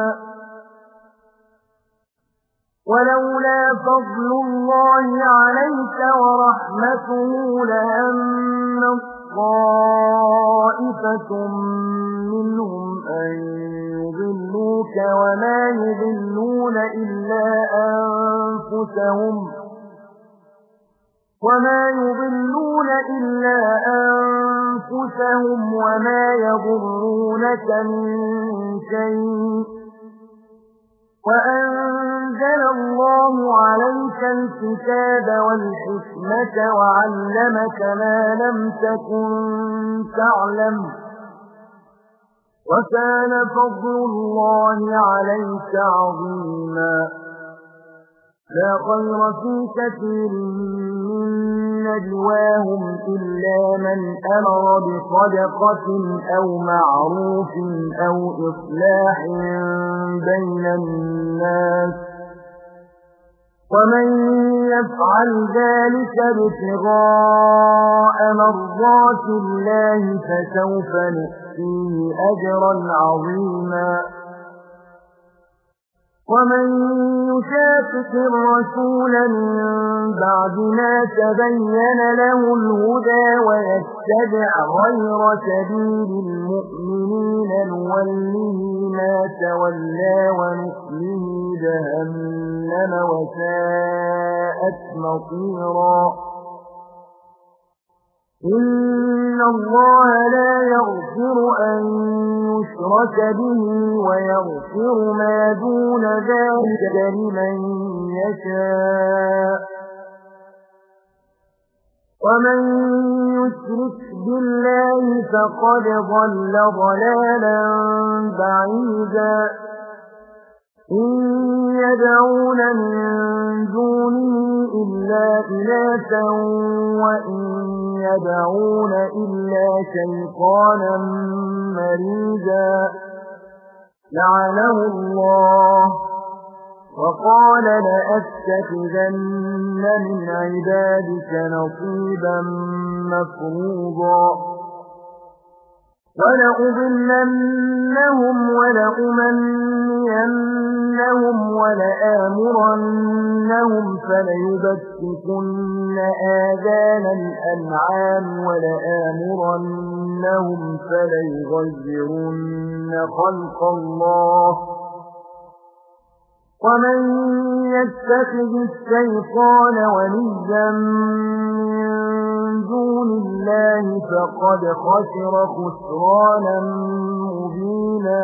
وَلَوْلَا فَضْلُ اللَّهِ عَلَيْكَ وَرَحْمَتُهُ لَهَمَّت طَّائِفَةٌ مِّنْهُمْ أَن يُضِلُّوكَ وَمَا يُضِلُّونَ إِلَّا أَنفُسَهُمْ وَمَا يُضِلُّونَ إِلَّا أَنفُسَهُمْ وَمَا يَضُرُّونَكَ مِن شَيْءٍ وَأَنزَلَ اللَّهُ عَلَيْكَ الْكِتَابَ وَالْحِكْمَةَ وَعَلَّمَكَ مَا لَمْ تَكُن تَعْلَمُ وَكَانَ فَضْلُ اللَّهِ عَلَيْكَ عَظِيمًا لَا خَيْرَ فِي كَثِيرٍ مِّن نَّجْوَاهُمْ إِلَّا مَنْ أَمَرَ بِصَدَقَةٍ أَوْ مَعْرُوفٍ أَوْ إِصْلَاحٍ بَيْنَ النَّاسِ وَمَن يَفْعَلْ ذَلِكَ ابْتِغَاءَ مَرْضَاتِ اللَّهِ فَسَوْفَ نُؤْتِيهِ أَجْرًا عَظِيمًا ومن يشاقق الرسول من بعد ما تبين له الهدى ويتبع غير سبيل المؤمنين نوله ما تولى ونصله جهنم وساءت مصيرا إن الله لا يغفر أن يشرك به ويغفر ما دون ذلك لمن يشاء ومن يشرك بالله فقد ضل ضلالا بعيدا إن يدعون من دونه إلا إناثا وإن يدعون إلا شيطانا مريدا لعنه الله وقال لأتخذن من عبادك نصيبا مفروضا ولأضلنهم ولأمنينهم ولآمرنهم فليبتكن آذان الأنعام ولآمرنهم فليغيرن خلق الله ومن يتخذ الشيطان وليا من دون الله فقد خسر خسرانا مبينا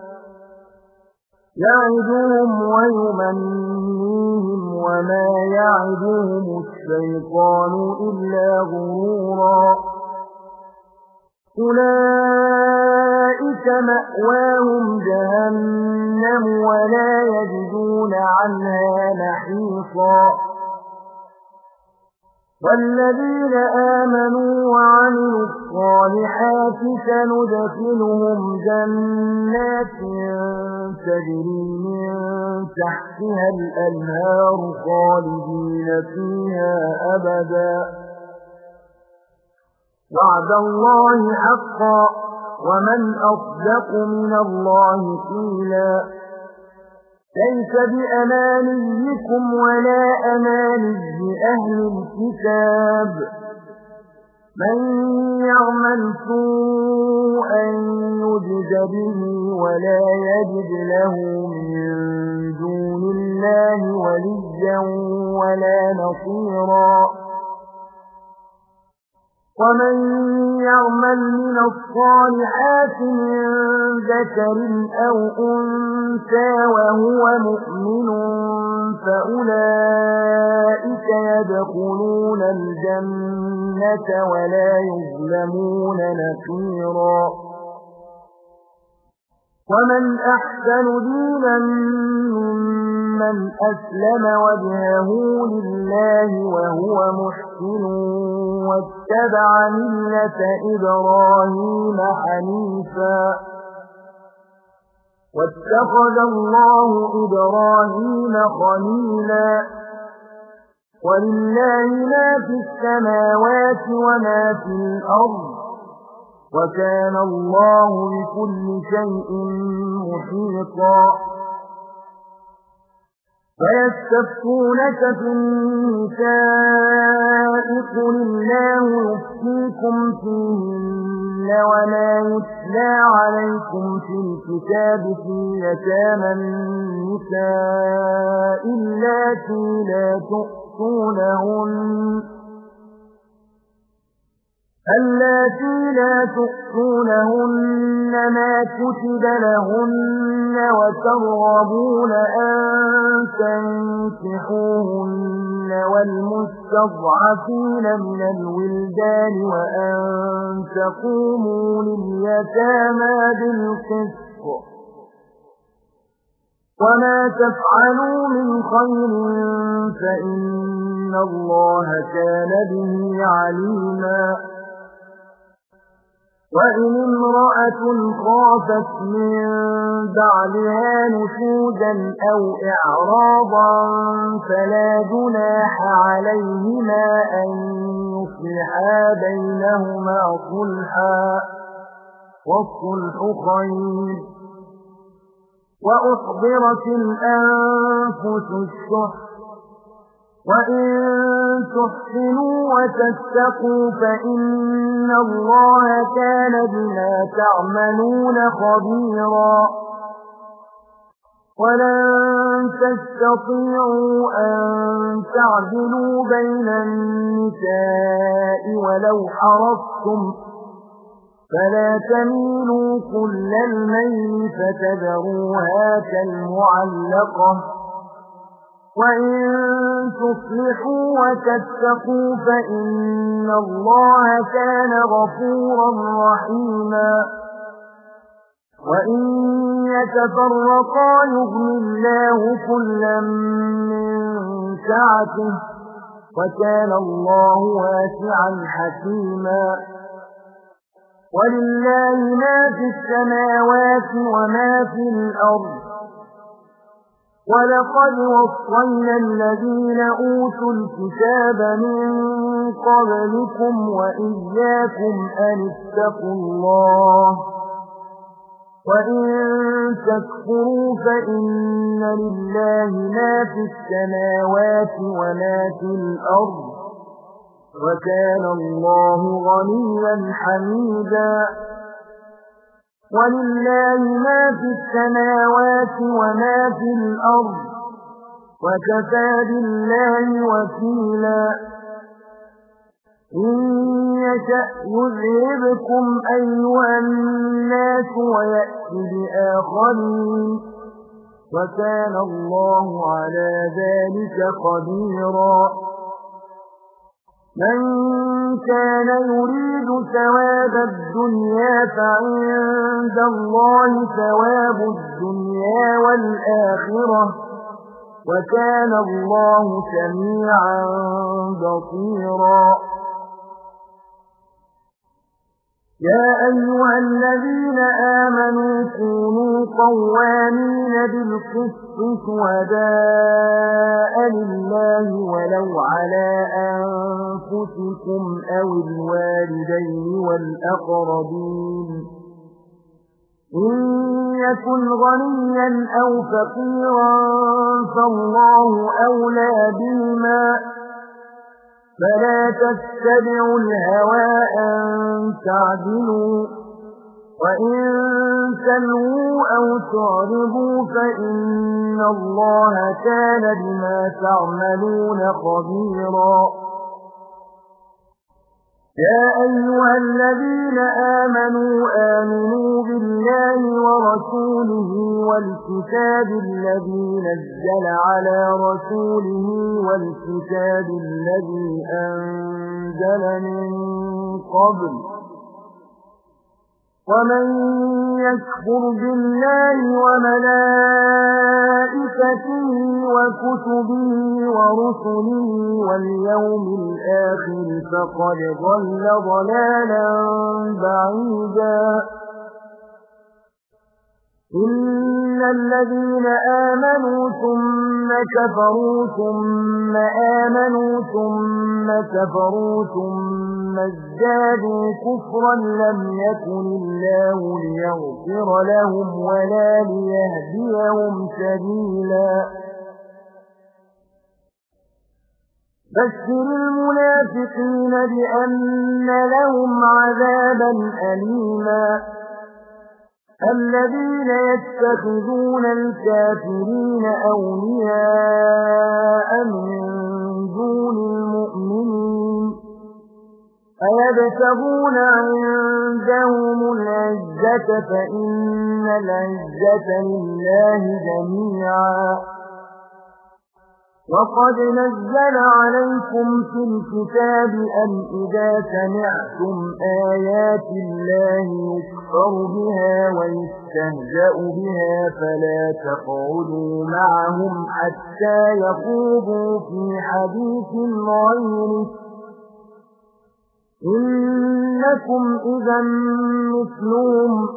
يعدهم ويمنيهم وما يعدهم الشيطان إلا غرورا أولئك مأواهم جهنم ولا يجدون عنها محيصا والذين آمنوا وعملوا الصالحات سندخلهم جنات تجري من تحتها الأنهار خالدين فيها أبدا وعد الله حقا ومن أصدق من الله قيلا ليس بأمانيكم ولا أماني أهل الكتاب من يعمل سوءا يجز به ولا يجد له من دون الله وليا ولا نصيرا ومن يعمل من الصالحات من ذكر أو أنثى وهو مؤمن فأولئك يدخلون الجنة ولا يظلمون نقيرا ومن أحسن دينا ممن أسلم وجهه لله وهو محسن واتبع ملة إبراهيم حنيفا واتخذ الله إبراهيم خليلا ولله ما في السماوات وما في الأرض وكان الله بكل شيء محيطا ويستفتونك في النساء قل الله يفتيكم فيهن وما يتلى عليكم في الكتاب في يتامى النساء اللاتي لا تؤتونهن اللاتي لا تؤتونهن ما كتب لهن وترغبون أن تنكحوهن والمستضعفين من الولدان وأن تقوموا لليتامى بالقسط وما تفعلوا من خير فإن الله كان به عليما وإن امرأة خافت من بعدها نشوزا أو إعراضا فلا جناح عليهما أن يصلحا بينهما صلحا والصلح خير وأحضرت الأنفس الشح وإن تحسنوا وتتقوا فإن الله كان بما تعملون خبيرا ولن تستطيعوا أن تعدلوا بين النساء ولو حرصتم فلا تميلوا كل الميل فتذروها كالمعلقة وإن تصلحوا وتتقوا فإن الله كان غفورا رحيما وإن يتفرقا يغني الله كلا من سعته وكان الله واسعا حكيما ولله ما في السماوات وما في الأرض ولقد وصينا الذين أوتوا الكتاب من قبلكم وإياكم أن اتقوا الله وإن تكفروا فإن لله ما في السماوات وما في الأرض وكان الله غنيا حميدا ولله ما في السماوات وما في الأرض وكفى بالله وكيلا إن يشأ يذهبكم أيها الناس ويأتي بآخرين وكان الله على ذلك قديرا من كان يريد ثواب الدنيا فعند الله ثواب الدنيا والآخرة وكان الله سميعا بصيرا يا أيها الذين آمنوا كونوا قوامين بالقسط شهداء لله ولو على أنفسكم أو الوالدين والأقربين إن يكن غنيا أو فقيرا فالله أولى بهما فلا تتبعوا الهوى أن تعدلوا وإن تلووا أو تعرضوا فإن الله كان بما تعملون خبيرا يا أيها الذين آمنوا آمنوا بالله ورسوله والكتاب الذي نزل على رسوله والكتاب الذي أنزل من قبل ومن يكفر بالله وملائكته وكتبه ورسله واليوم الآخر فقد ضل ضلالا بعيدا إن الذين آمنوا ثم كفروا ثم آمنوا ثم كفروا ثم ازدادوا كفرا لم يكن الله ليغفر لهم ولا ليهديهم سبيلا بشر المنافقين بأن لهم عذابا أليما الذين يتخذون الكافرين أولياء من دون المؤمنين أيبتغون عندهم العزة فإن العزة لله جميعا وقد نزل عليكم في الكتاب أن إذا سمعتم آيات الله يكفر بها ويستهزأ بها فلا تقعدوا معهم حتى يخوضوا في حديث غيره إنكم إذا مثلهم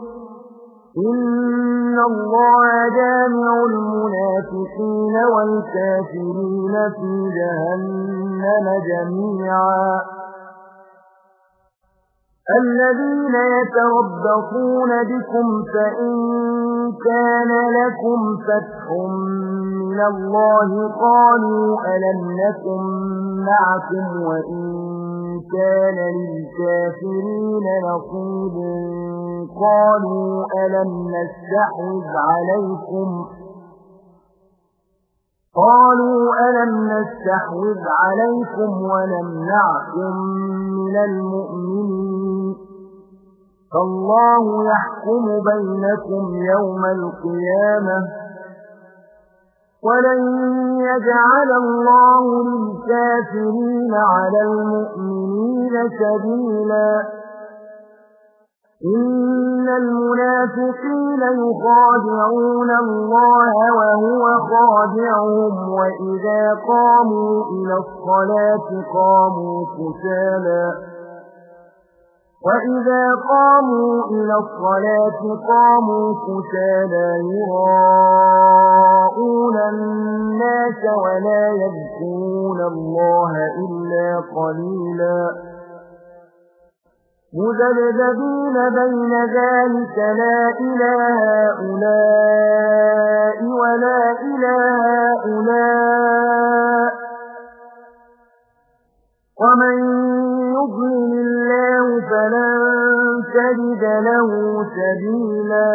إن الله جامع المنافقين والكافرين في جهنم جميعا الذين يتربصون بكم فإن كان لكم فتح من الله قالوا ألم نكن معكم وإن كان للكافرين نصيب قالوا ألم نستحوذ عليكم قالوا ألم نستحوذ عليكم ونمنعكم من المؤمنين فالله يحكم بينكم يوم القيامة ولن يجعل الله للكافرين على المؤمنين سبيلا إن المنافقين يخادعون الله وهو خادعهم وإذا قاموا إلى الصلاة قاموا كسالى وإذا قاموا إلى الصلاة قاموا كسالى يراءون الناس ولا يذكرون الله إلا قليلا مذبذبين بين ذلك لا إلى هؤلاء ولا إلى هؤلاء ومن يضلل الله فلن تجد له سبيلا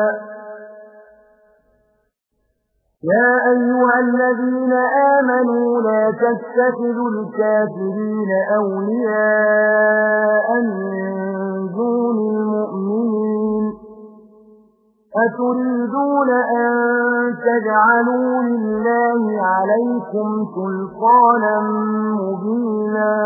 يا أيها الذين آمنوا لا تتخذوا الكافرين أولياء من دون المؤمنين أتريدون أن تجعلوا لله عليكم سلطانا مبينا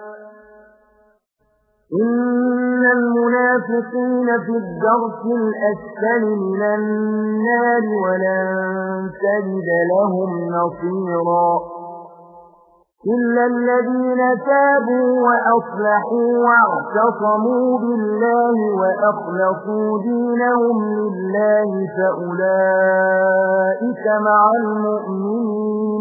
إن المنافقين في الدرك الأسفل من النار ولن تجد لهم نصيرا إلا الذين تابوا وأصلحوا واعتصموا بالله وأخلصوا دينهم لله فأولئك مع المؤمنين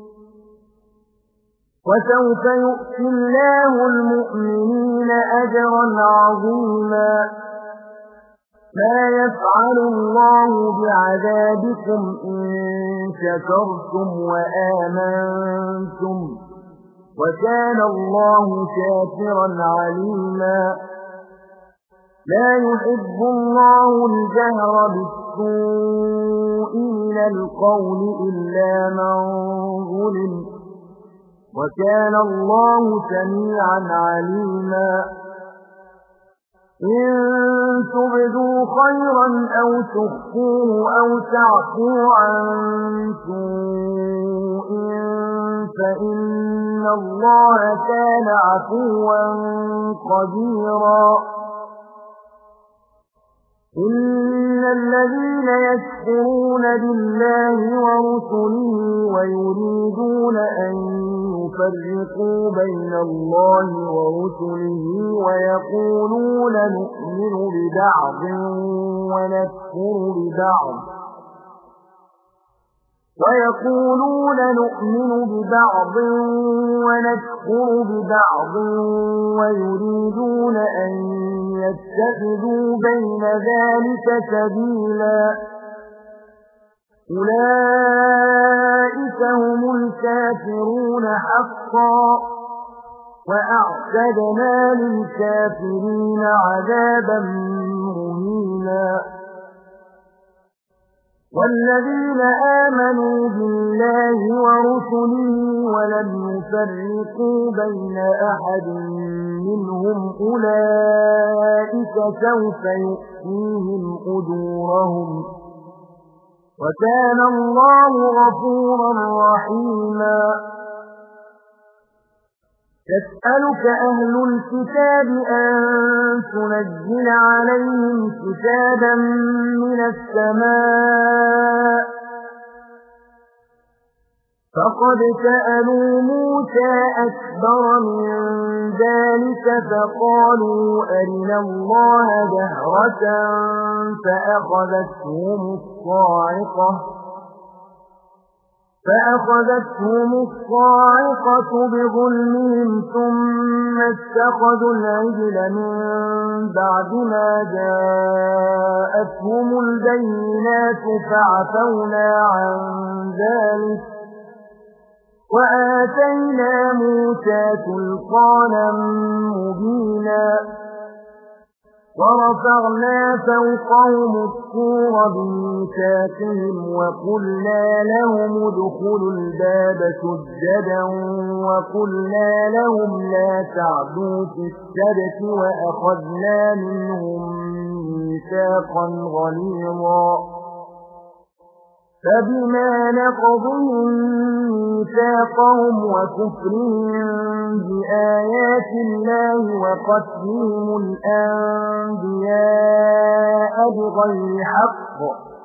وسوف يؤتي الله المؤمنين أجرا عظيما ما يفعل الله بعذابكم إن شكرتم وآمنتم وكان الله شاكرا عليما لا يحب الله الجهر بالسوء من القول إلا من ظلم وكان الله سميعا عليما إن تبدوا خيرا أو تخفوه أو تعفوا عن سوء فإن الله كان عفوا قديرا إن الذين يكفرون بالله ورسله ويريدون أن يفرقوا بين الله ورسله ويقولون نؤمن ببعض ونكفر ببعض ويقولون نؤمن ببعض ونكفر ببعض ويريدون أن يتخذوا بين ذلك سبيلا أولئك هم الكافرون حقا وأعتدنا للكافرين عذابا مهينا والذين آمنوا بالله ورسله ولم يفرقوا بين أحد منهم أولئك سوف يؤتيهم أجورهم وكان الله غفورا رحيما يسألك أهل الكتاب أن تنزل عليهم كتابا من السماء فقد سألوا موسى أكبر من ذلك فقالوا أرنا الله جهرة فأخذتهم الصاعقة فأخذتهم الصاعقة بظلمهم ثم اتخذوا العجل من بعد ما جاءتهم البينات فعفونا عن ذلك وآتينا موسى سلطانا مبينا ورفعنا فوقهم الطور بميثاقهم وقلنا لهم ادخلوا الباب سجدا وقلنا لهم لا تعدوا في السبت وأخذنا منهم ميثاقا غليظا فبما نقضهم ميثاقهم وكفرهم بآيات الله وقتلهم الأنبياء بغير حق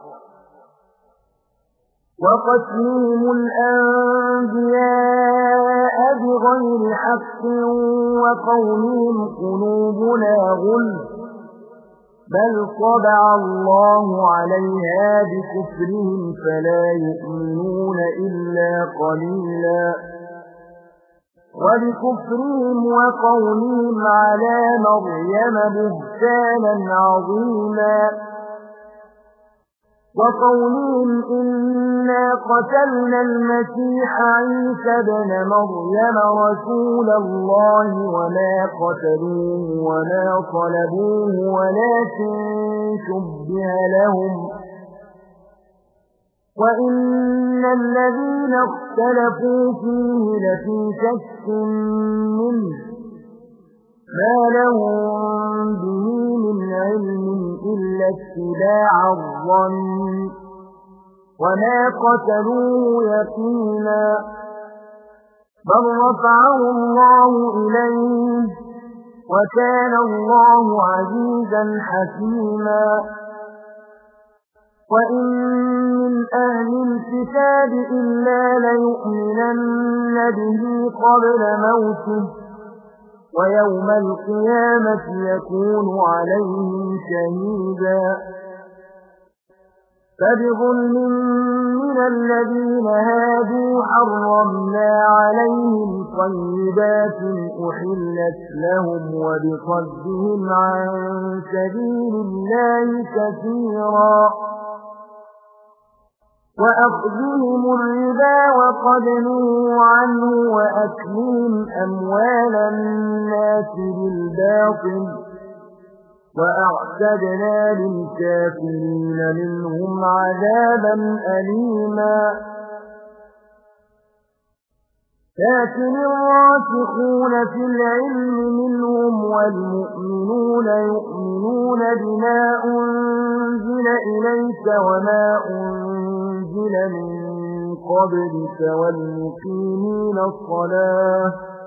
وقتلهم الأنبياء بغير حق وقولهم قلوبنا غلف بل طبع الله عليها بكفرهم فلا يؤمنون إلا قليلا وبكفرهم وقولهم على مريم بهتانا عظيما وقولهم إنا قتلنا المسيح عيسى ابن مريم رسول الله وما قتلوه وما صلبوه ولكن شبه لهم وإن الذين اختلفوا فيه لفي شك منه ما لهم به من علم إلا اتباع الظن وما قتلوه يقينا بل رفعه الله إليه وكان الله عزيزا حكيما وإن من أهل الكتاب إلا ليؤمنن به قبل موته ويوم القيامة يكون عليهم شهيدا فبظلم من الذين هادوا حرمنا عليهم طيبات أحلت لهم وبصدهم عن سبيل الله كثيرا وأخذهم الربا وقد نهوا عنه وأكلهم أموال الناس بالباطل وأعتدنا للكافرين منهم عذابا أليما لكن الراسخون في العلم منهم والمؤمنون يؤمنون بما أنزل إليك وما أنزل من قبلك والمقيمين الصلاة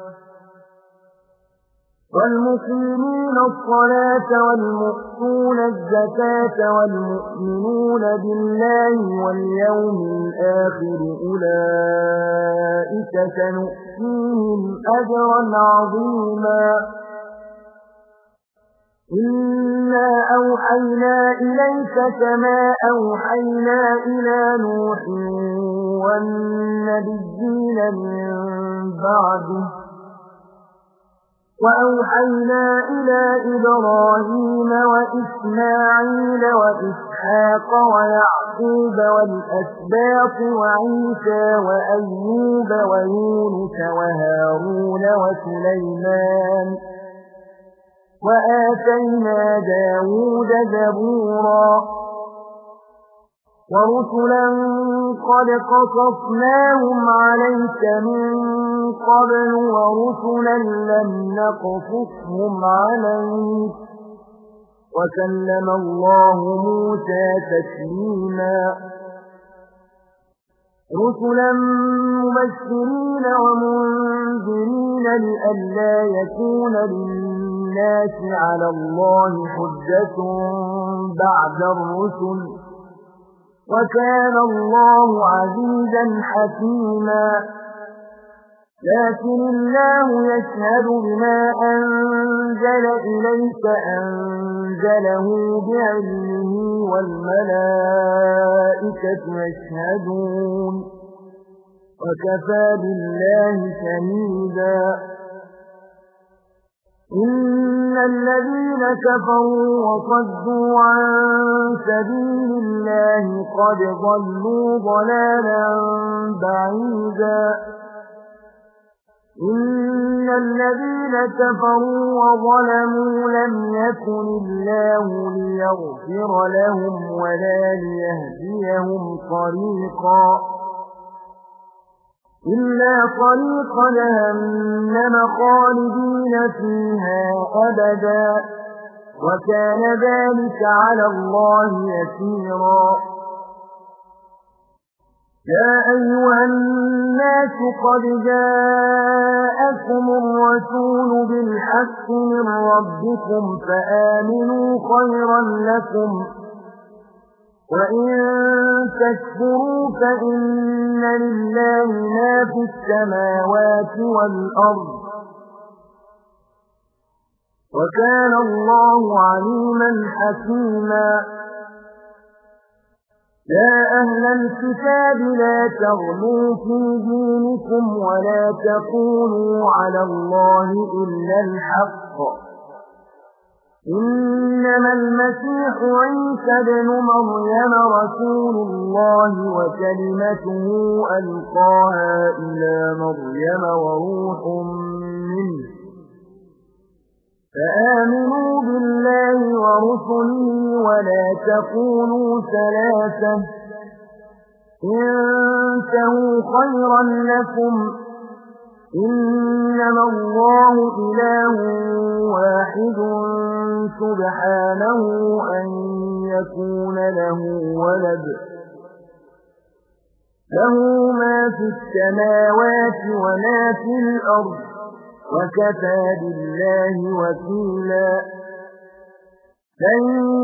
والمقيمين الصلاة والمؤتون الزكاة والمؤمنون بالله واليوم الآخر أولئك سنؤتيهم أجرا عظيما إنا أوحينا إليك كما أوحينا إلى نوح والنبيين من بعده وأوحينا إلى إبراهيم وإسماعيل وإسحاق ويعقوب والأسباط وعيسى وأيوب ويونس وهارون وسليمان وآتينا داود زبورا ورسلا قد قصصناهم عليك من قبل ورسلا لم نقصصهم عليك وكلم الله موسى تكليما رسلا مبشرين ومنذرين لئلا يكون للناس على الله حجة بعد الرسل وكان الله عزيزا حكيما لكن الله يشهد بما أنزل إليك أنزله بعلمه والملائكة يشهدون وكفى بالله شهيدا إن الذين كفروا وصدوا عن سبيل الله قد ضلوا ضلالا بعيدا إن الذين كفروا وظلموا لم يكن الله ليغفر لهم ولا ليهديهم طريقا إلا طريق جهنم خالدين فيها أبدا وكان ذلك على الله يسيرا يا أيها الناس قد جاءكم الرسول بالحق من ربكم فآمنوا خيرا لكم وإن تكفروا فإن لله ما في السماوات والأرض وكان الله عليما حكيما يا أهل الكتاب لا تغلوا في دينكم ولا تقولوا على الله إلا الحق إنما المسيح عيسى ابن مريم رسول الله وكلمته ألقاها إلى مريم وروح منه فآمنوا بالله ورسله ولا تقولوا ثلاثة انتهوا خيرا لكم إنما الله إله واحد سبحانه أن يكون له ولد له ما في السماوات وما في الأرض وكفى بالله وكيلا لن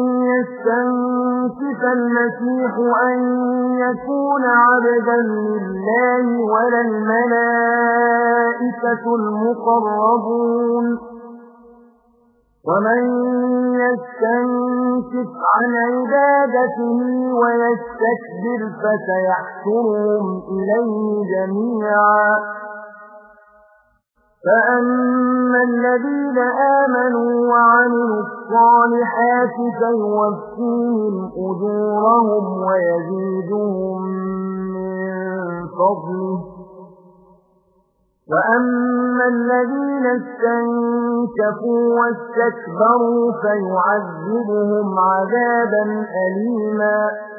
يستنكف المسيح أن يكون عبدا لله ولا الملائكة المقربون ومن يستنكف عن عبادته ويستكبر فسيحشرهم إليه جميعا فأما الذين آمنوا وعملوا الصالحات فيوفيهم أجورهم ويزيدهم من فضله وأما الذين استنكفوا واستكبروا فيعذبهم عذابا أليما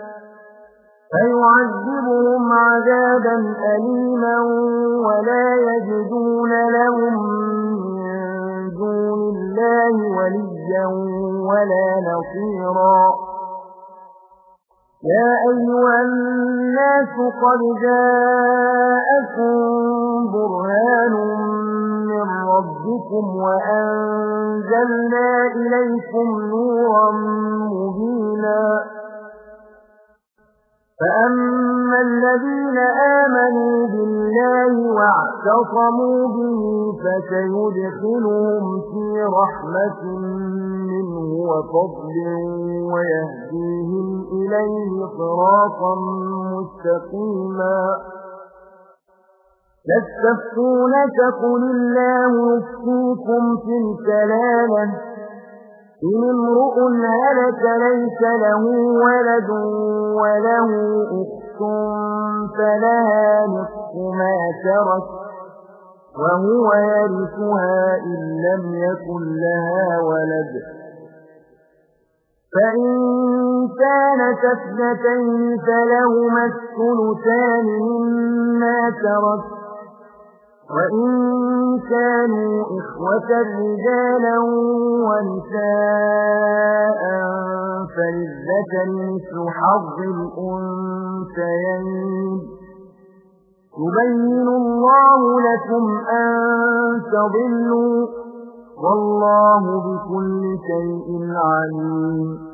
فيعذبهم عذابا أليما ولا يجدون لهم من دون الله وليا ولا نصيرا يا أيها الناس قد جاءكم برهان من ربكم وأنزلنا إليكم نورا مبينا فأما الذين آمنوا بالله واعتصموا به فسيدخلهم في رحمة منه وفضل ويهديهم إليه صراطا مستقيما يستفتونك قل الله يفتيكم في الكلالة إن امرؤ هلك ليس له ولد وله أخت فلها نصف ما ترك وهو يرثها إن لم يكن لها ولد فإن كانت اثنتين فلهما الثلثان مما ترك وإن كانوا إخوة رجالا ونساء فللذكر مثل حظ الأنثيين يبين الله لكم أن تضلوا والله بكل شيء عليم